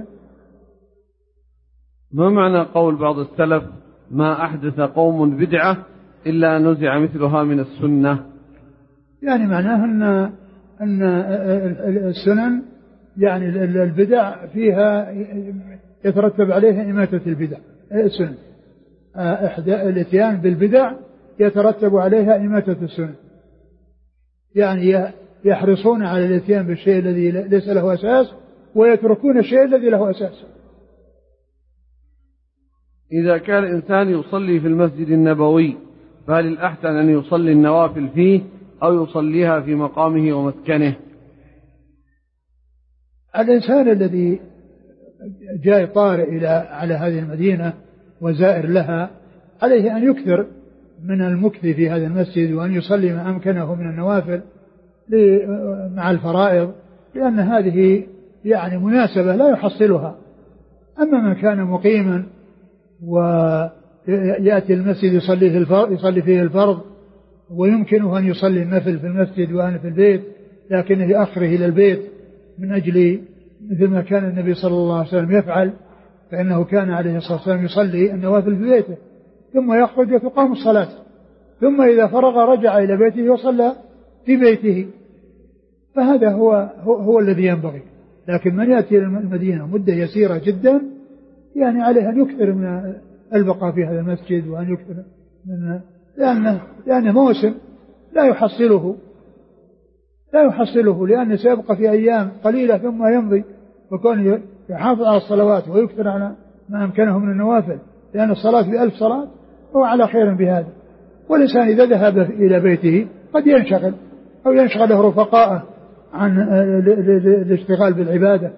Speaker 2: ما معنى قول بعض السلف ما أحدث قوم بدعة إلا نزع مثلها من السنة؟
Speaker 1: يعني معناه أن أن السنن يعني البدع فيها يترتب عليها إماتة البدع. السنن الاتيان بالبدع يترتب عليها إماتة السنن، يعني يحرصون على الاتيان بالشيء الذي ليس له أساس ويتركون الشيء الذي له أساس.
Speaker 2: إذا كان الإنسان يصلي في المسجد النبوي فهل الأحسن أن يصلي النوافل فيه أو يصليها في مقامه ومسكنه؟
Speaker 1: الإنسان الذي جاء طارئ إلى على هذه المدينة وزائر لها عليه أن يكثر من المكث في هذا المسجد، وأن يصلي ما أمكنه من النوافل مع الفرائض، لأن هذه يعني مناسبة لا يحصلها. أما من كان مقيما ويأتي المسجد يصلي فيه الفرض, يصلي فيه الفرض ويمكنه أن يصلي النفل في المسجد وأنا في البيت، لكنه يأخره إلى البيت من أجل مثل ما كان النبي صلى الله عليه وسلم يفعل، فإنه كان عليه الصلاة والسلام يصلي النوافل في بيته ثم يخرج وتقام الصلاة، ثم إذا فرغ رجع إلى بيته وصلى في بيته. فهذا هو, هو, هو الذي ينبغي. لكن من يأتي المدينة مدة يسيرة جدا يعني عليه أن يكثر من البقاء في هذا المسجد، وأن يكثر من لأنه, لأنه موسم لا يحصله لا يحصله لأنه سيبقى في أيام قليلة ثم يمضي، وكون يحافظ على الصلوات ويكثر على ما أمكنه من النوافل، لأن الصلاة بألف صلاة هو على خير بهذا. والإنسان إذا ذهب إلى بيته قد ينشغل أو ينشغله رفقاءه عن الاشتغال بالعبادة.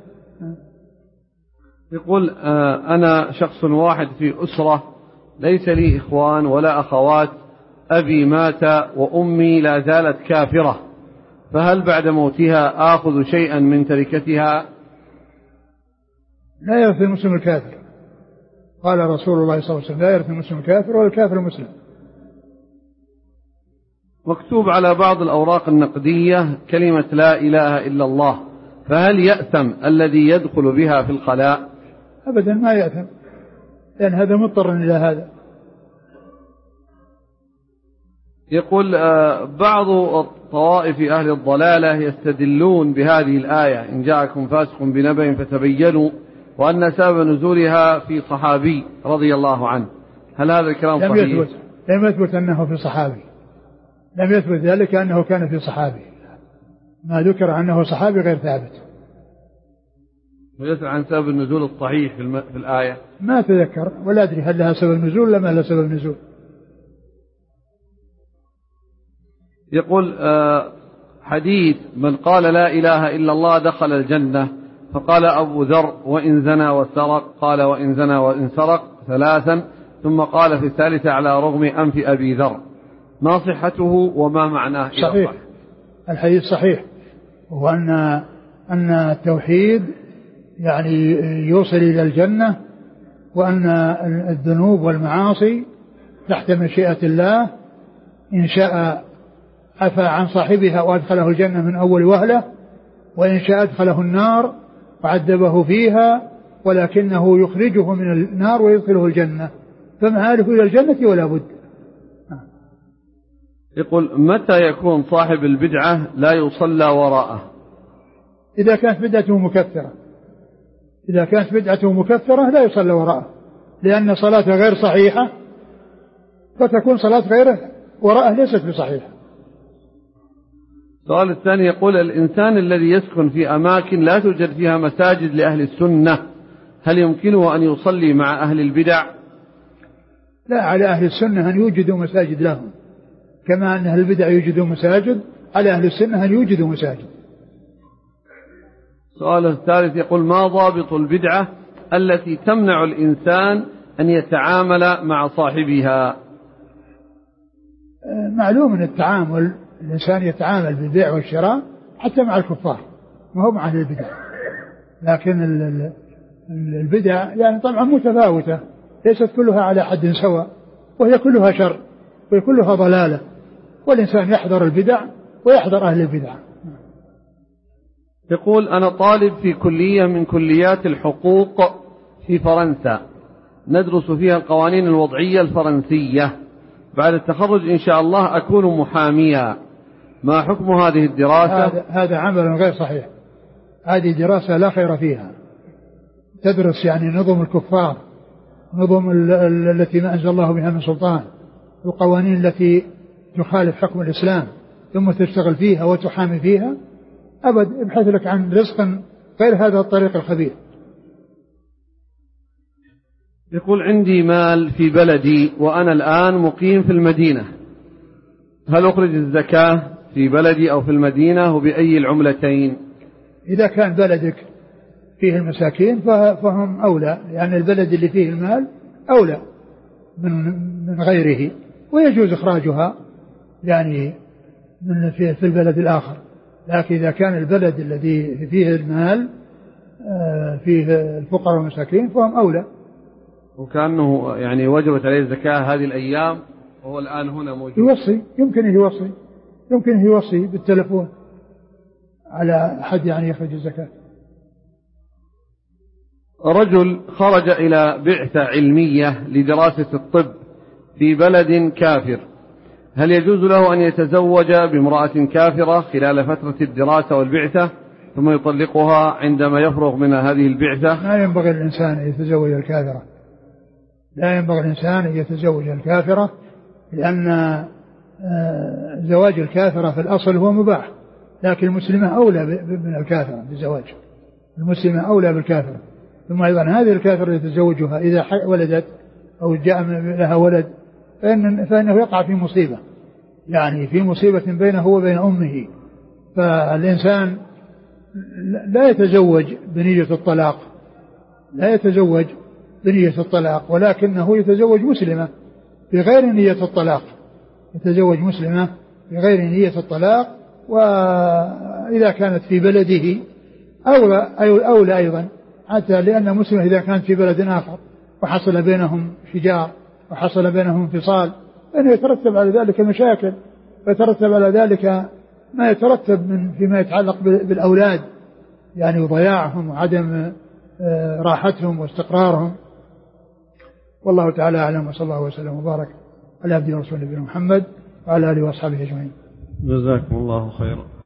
Speaker 2: يقول أنا شخص واحد في أسرة ليس لي إخوان ولا أخوات، أبي مات وأمي لا زالت كافرة، فهل بعد موتها آخذ شيئا من تركتها؟
Speaker 1: لا يرث المسلم الكافر، قال رسول الله صلى الله عليه وسلم لا يرث المسلم الكافر ولا الكافر المسلم.
Speaker 2: مكتوب على بعض الأوراق النقدية كلمة لا إله إلا الله، فهل يأثم الذي يدخل بها في الخلاء؟
Speaker 1: أبدا ما يأثم، لأن هذا مضطر إلى هذا.
Speaker 2: يقول بعض طوائف أهل الضلالة يستدلون بهذه الآية إن جاءكم فاسق بنبأ فتبينوا، وأن سبب نزولها في صحابي رضي الله عنه، هل هذا الكلام
Speaker 1: لم
Speaker 2: صحيح؟
Speaker 1: يثبت لم يثبت أنه في صحابي، لم يثبت ذلك أنه كان في صحابي، ما ذكر أنه صحابي غير ثابت.
Speaker 2: ويسأل عن سبب النزول الصحيح في, الم... في الآية
Speaker 1: ما تذكر ولا أدري هل لها سبب نزول لما لها سبب نزول.
Speaker 2: يقول حديث من قال لا إله إلا الله دخل الجنة، فقال أبو ذر وإن زنى وسرق، قال وإن زنى وإن سرق ثلاثا، ثم قال في الثالثة على رغم أنف أبي ذر، ما صحته وما معناه؟
Speaker 1: صحيح، الحديث صحيح، وأن أن التوحيد يعني يوصل إلى الجنة، وأن الذنوب والمعاصي تحت مشيئة الله، إن شاء عفى عن صاحبها وأدخله الجنة من أول وهلة، وإن شاء أدخله النار وعذبه فيها، ولكنه يخرجه من النار ويدخله الجنة، فمآله إلى الجنة ولا بد.
Speaker 2: يقول متى يكون صاحب البدعة لا يصلى وراءه؟
Speaker 1: إذا كانت بدعته مكفرة، إذا كانت بدعته مكفرة لا يصلى وراءه، لأن صلاته غير صحيحة، فتكون صلاة غيره وراءه ليست بصحيحة.
Speaker 2: السؤال الثاني يقول الإنسان الذي يسكن في أماكن لا توجد فيها مساجد لأهل السنة، هل يمكنه أن يصلي مع أهل البدع؟
Speaker 1: لا، على أهل السنة أن يوجدوا مساجد لهم، كما أن أهل البدع يوجدوا مساجد، على أهل السنة أن يوجدوا مساجد.
Speaker 2: السؤال الثالث يقول ما ضابط البدعة التي تمنع الإنسان أن يتعامل مع صاحبها؟
Speaker 1: معلوم أن التعامل الإنسان يتعامل بالبيع والشراء حتى مع الكفار ما هو مع أهل البدع، لكن البدع يعني طبعا متفاوتة، ليست كلها على حد سواء، وهي كلها شر وهي كلها ضلالة، والإنسان يحذر البدع ويحذر أهل البدع.
Speaker 2: يقول: أنا طالب في كلية من كليات الحقوق في فرنسا، ندرس فيها القوانين الوضعية الفرنسية، بعد التخرج إن شاء الله أكون محاميا، ما حكم هذه الدراسة؟
Speaker 1: هذا, هذا عمل غير صحيح، هذه دراسة لا خير فيها، تدرس يعني نظم الكفار، نظم التي ما أنزل الله بها من سلطان، القوانين التي تخالف حكم الإسلام، ثم تشتغل فيها وتحامي فيها، أبد ابحث لك عن رزق غير هذا الطريق الخبيث.
Speaker 2: يقول: عندي مال في بلدي وأنا الآن مقيم في المدينة، هل أخرج الزكاة في بلدي أو في المدينة، وبأي العملتين؟
Speaker 1: إذا كان بلدك فيه المساكين فهم أولى، لأن البلد اللي فيه المال أولى من من غيره، ويجوز إخراجها يعني من في البلد الآخر، لكن إذا كان البلد الذي فيه المال فيه الفقراء والمساكين فهم أولى.
Speaker 2: وكأنه يعني وجبت عليه الزكاة هذه الأيام وهو الآن هنا موجود.
Speaker 1: يوصي، يمكن يوصي يمكن يوصي بالتلفون على حد يعني يخرج الزكاة.
Speaker 2: رجل خرج إلى بعثة علمية لدراسة الطب في بلد كافر، هل يجوز له أن يتزوج بامرأة كافرة خلال فترة الدراسة والبعثة ثم يطلقها عندما يفرغ من هذه البعثة؟
Speaker 1: لا ينبغي الإنسان أن يتزوج الكافرة، لا ينبغي الإنسان أن يتزوج الكافرة، لأن زواج الكافرة في الأصل هو مباح، لكن المسلمة أولى من الكافرة بالزواج، المسلمة أولى بالكافرة. ثم أيضا هذه الكافرة يتزوجها إذا ولدت أو جاء لها ولد فإن فإنه يقع في مصيبة، يعني في مصيبة بينه وبين أمه. فالإنسان لا يتزوج بنية الطلاق، لا يتزوج بنية الطلاق، ولكنه يتزوج مسلمة بغير نية الطلاق، يتزوج مسلمة بغير نية الطلاق. وإذا كانت في بلده أولى, أولى أيضا، حتى لأن مسلمة إذا كانت في بلد آخر وحصل بينهم شجار وحصل بينهم انفصال فإنه يترتب على ذلك مشاكل، ويترتب على ذلك ما يترتب من فيما يتعلق بالأولاد، يعني وضياعهم وعدم راحتهم واستقرارهم. والله تعالى أعلم، وصلى الله وسلم وبارك على عبده ورسوله نبينا محمد وعلى آله وأصحابه أجمعين.
Speaker 2: جزاكم الله خيرا.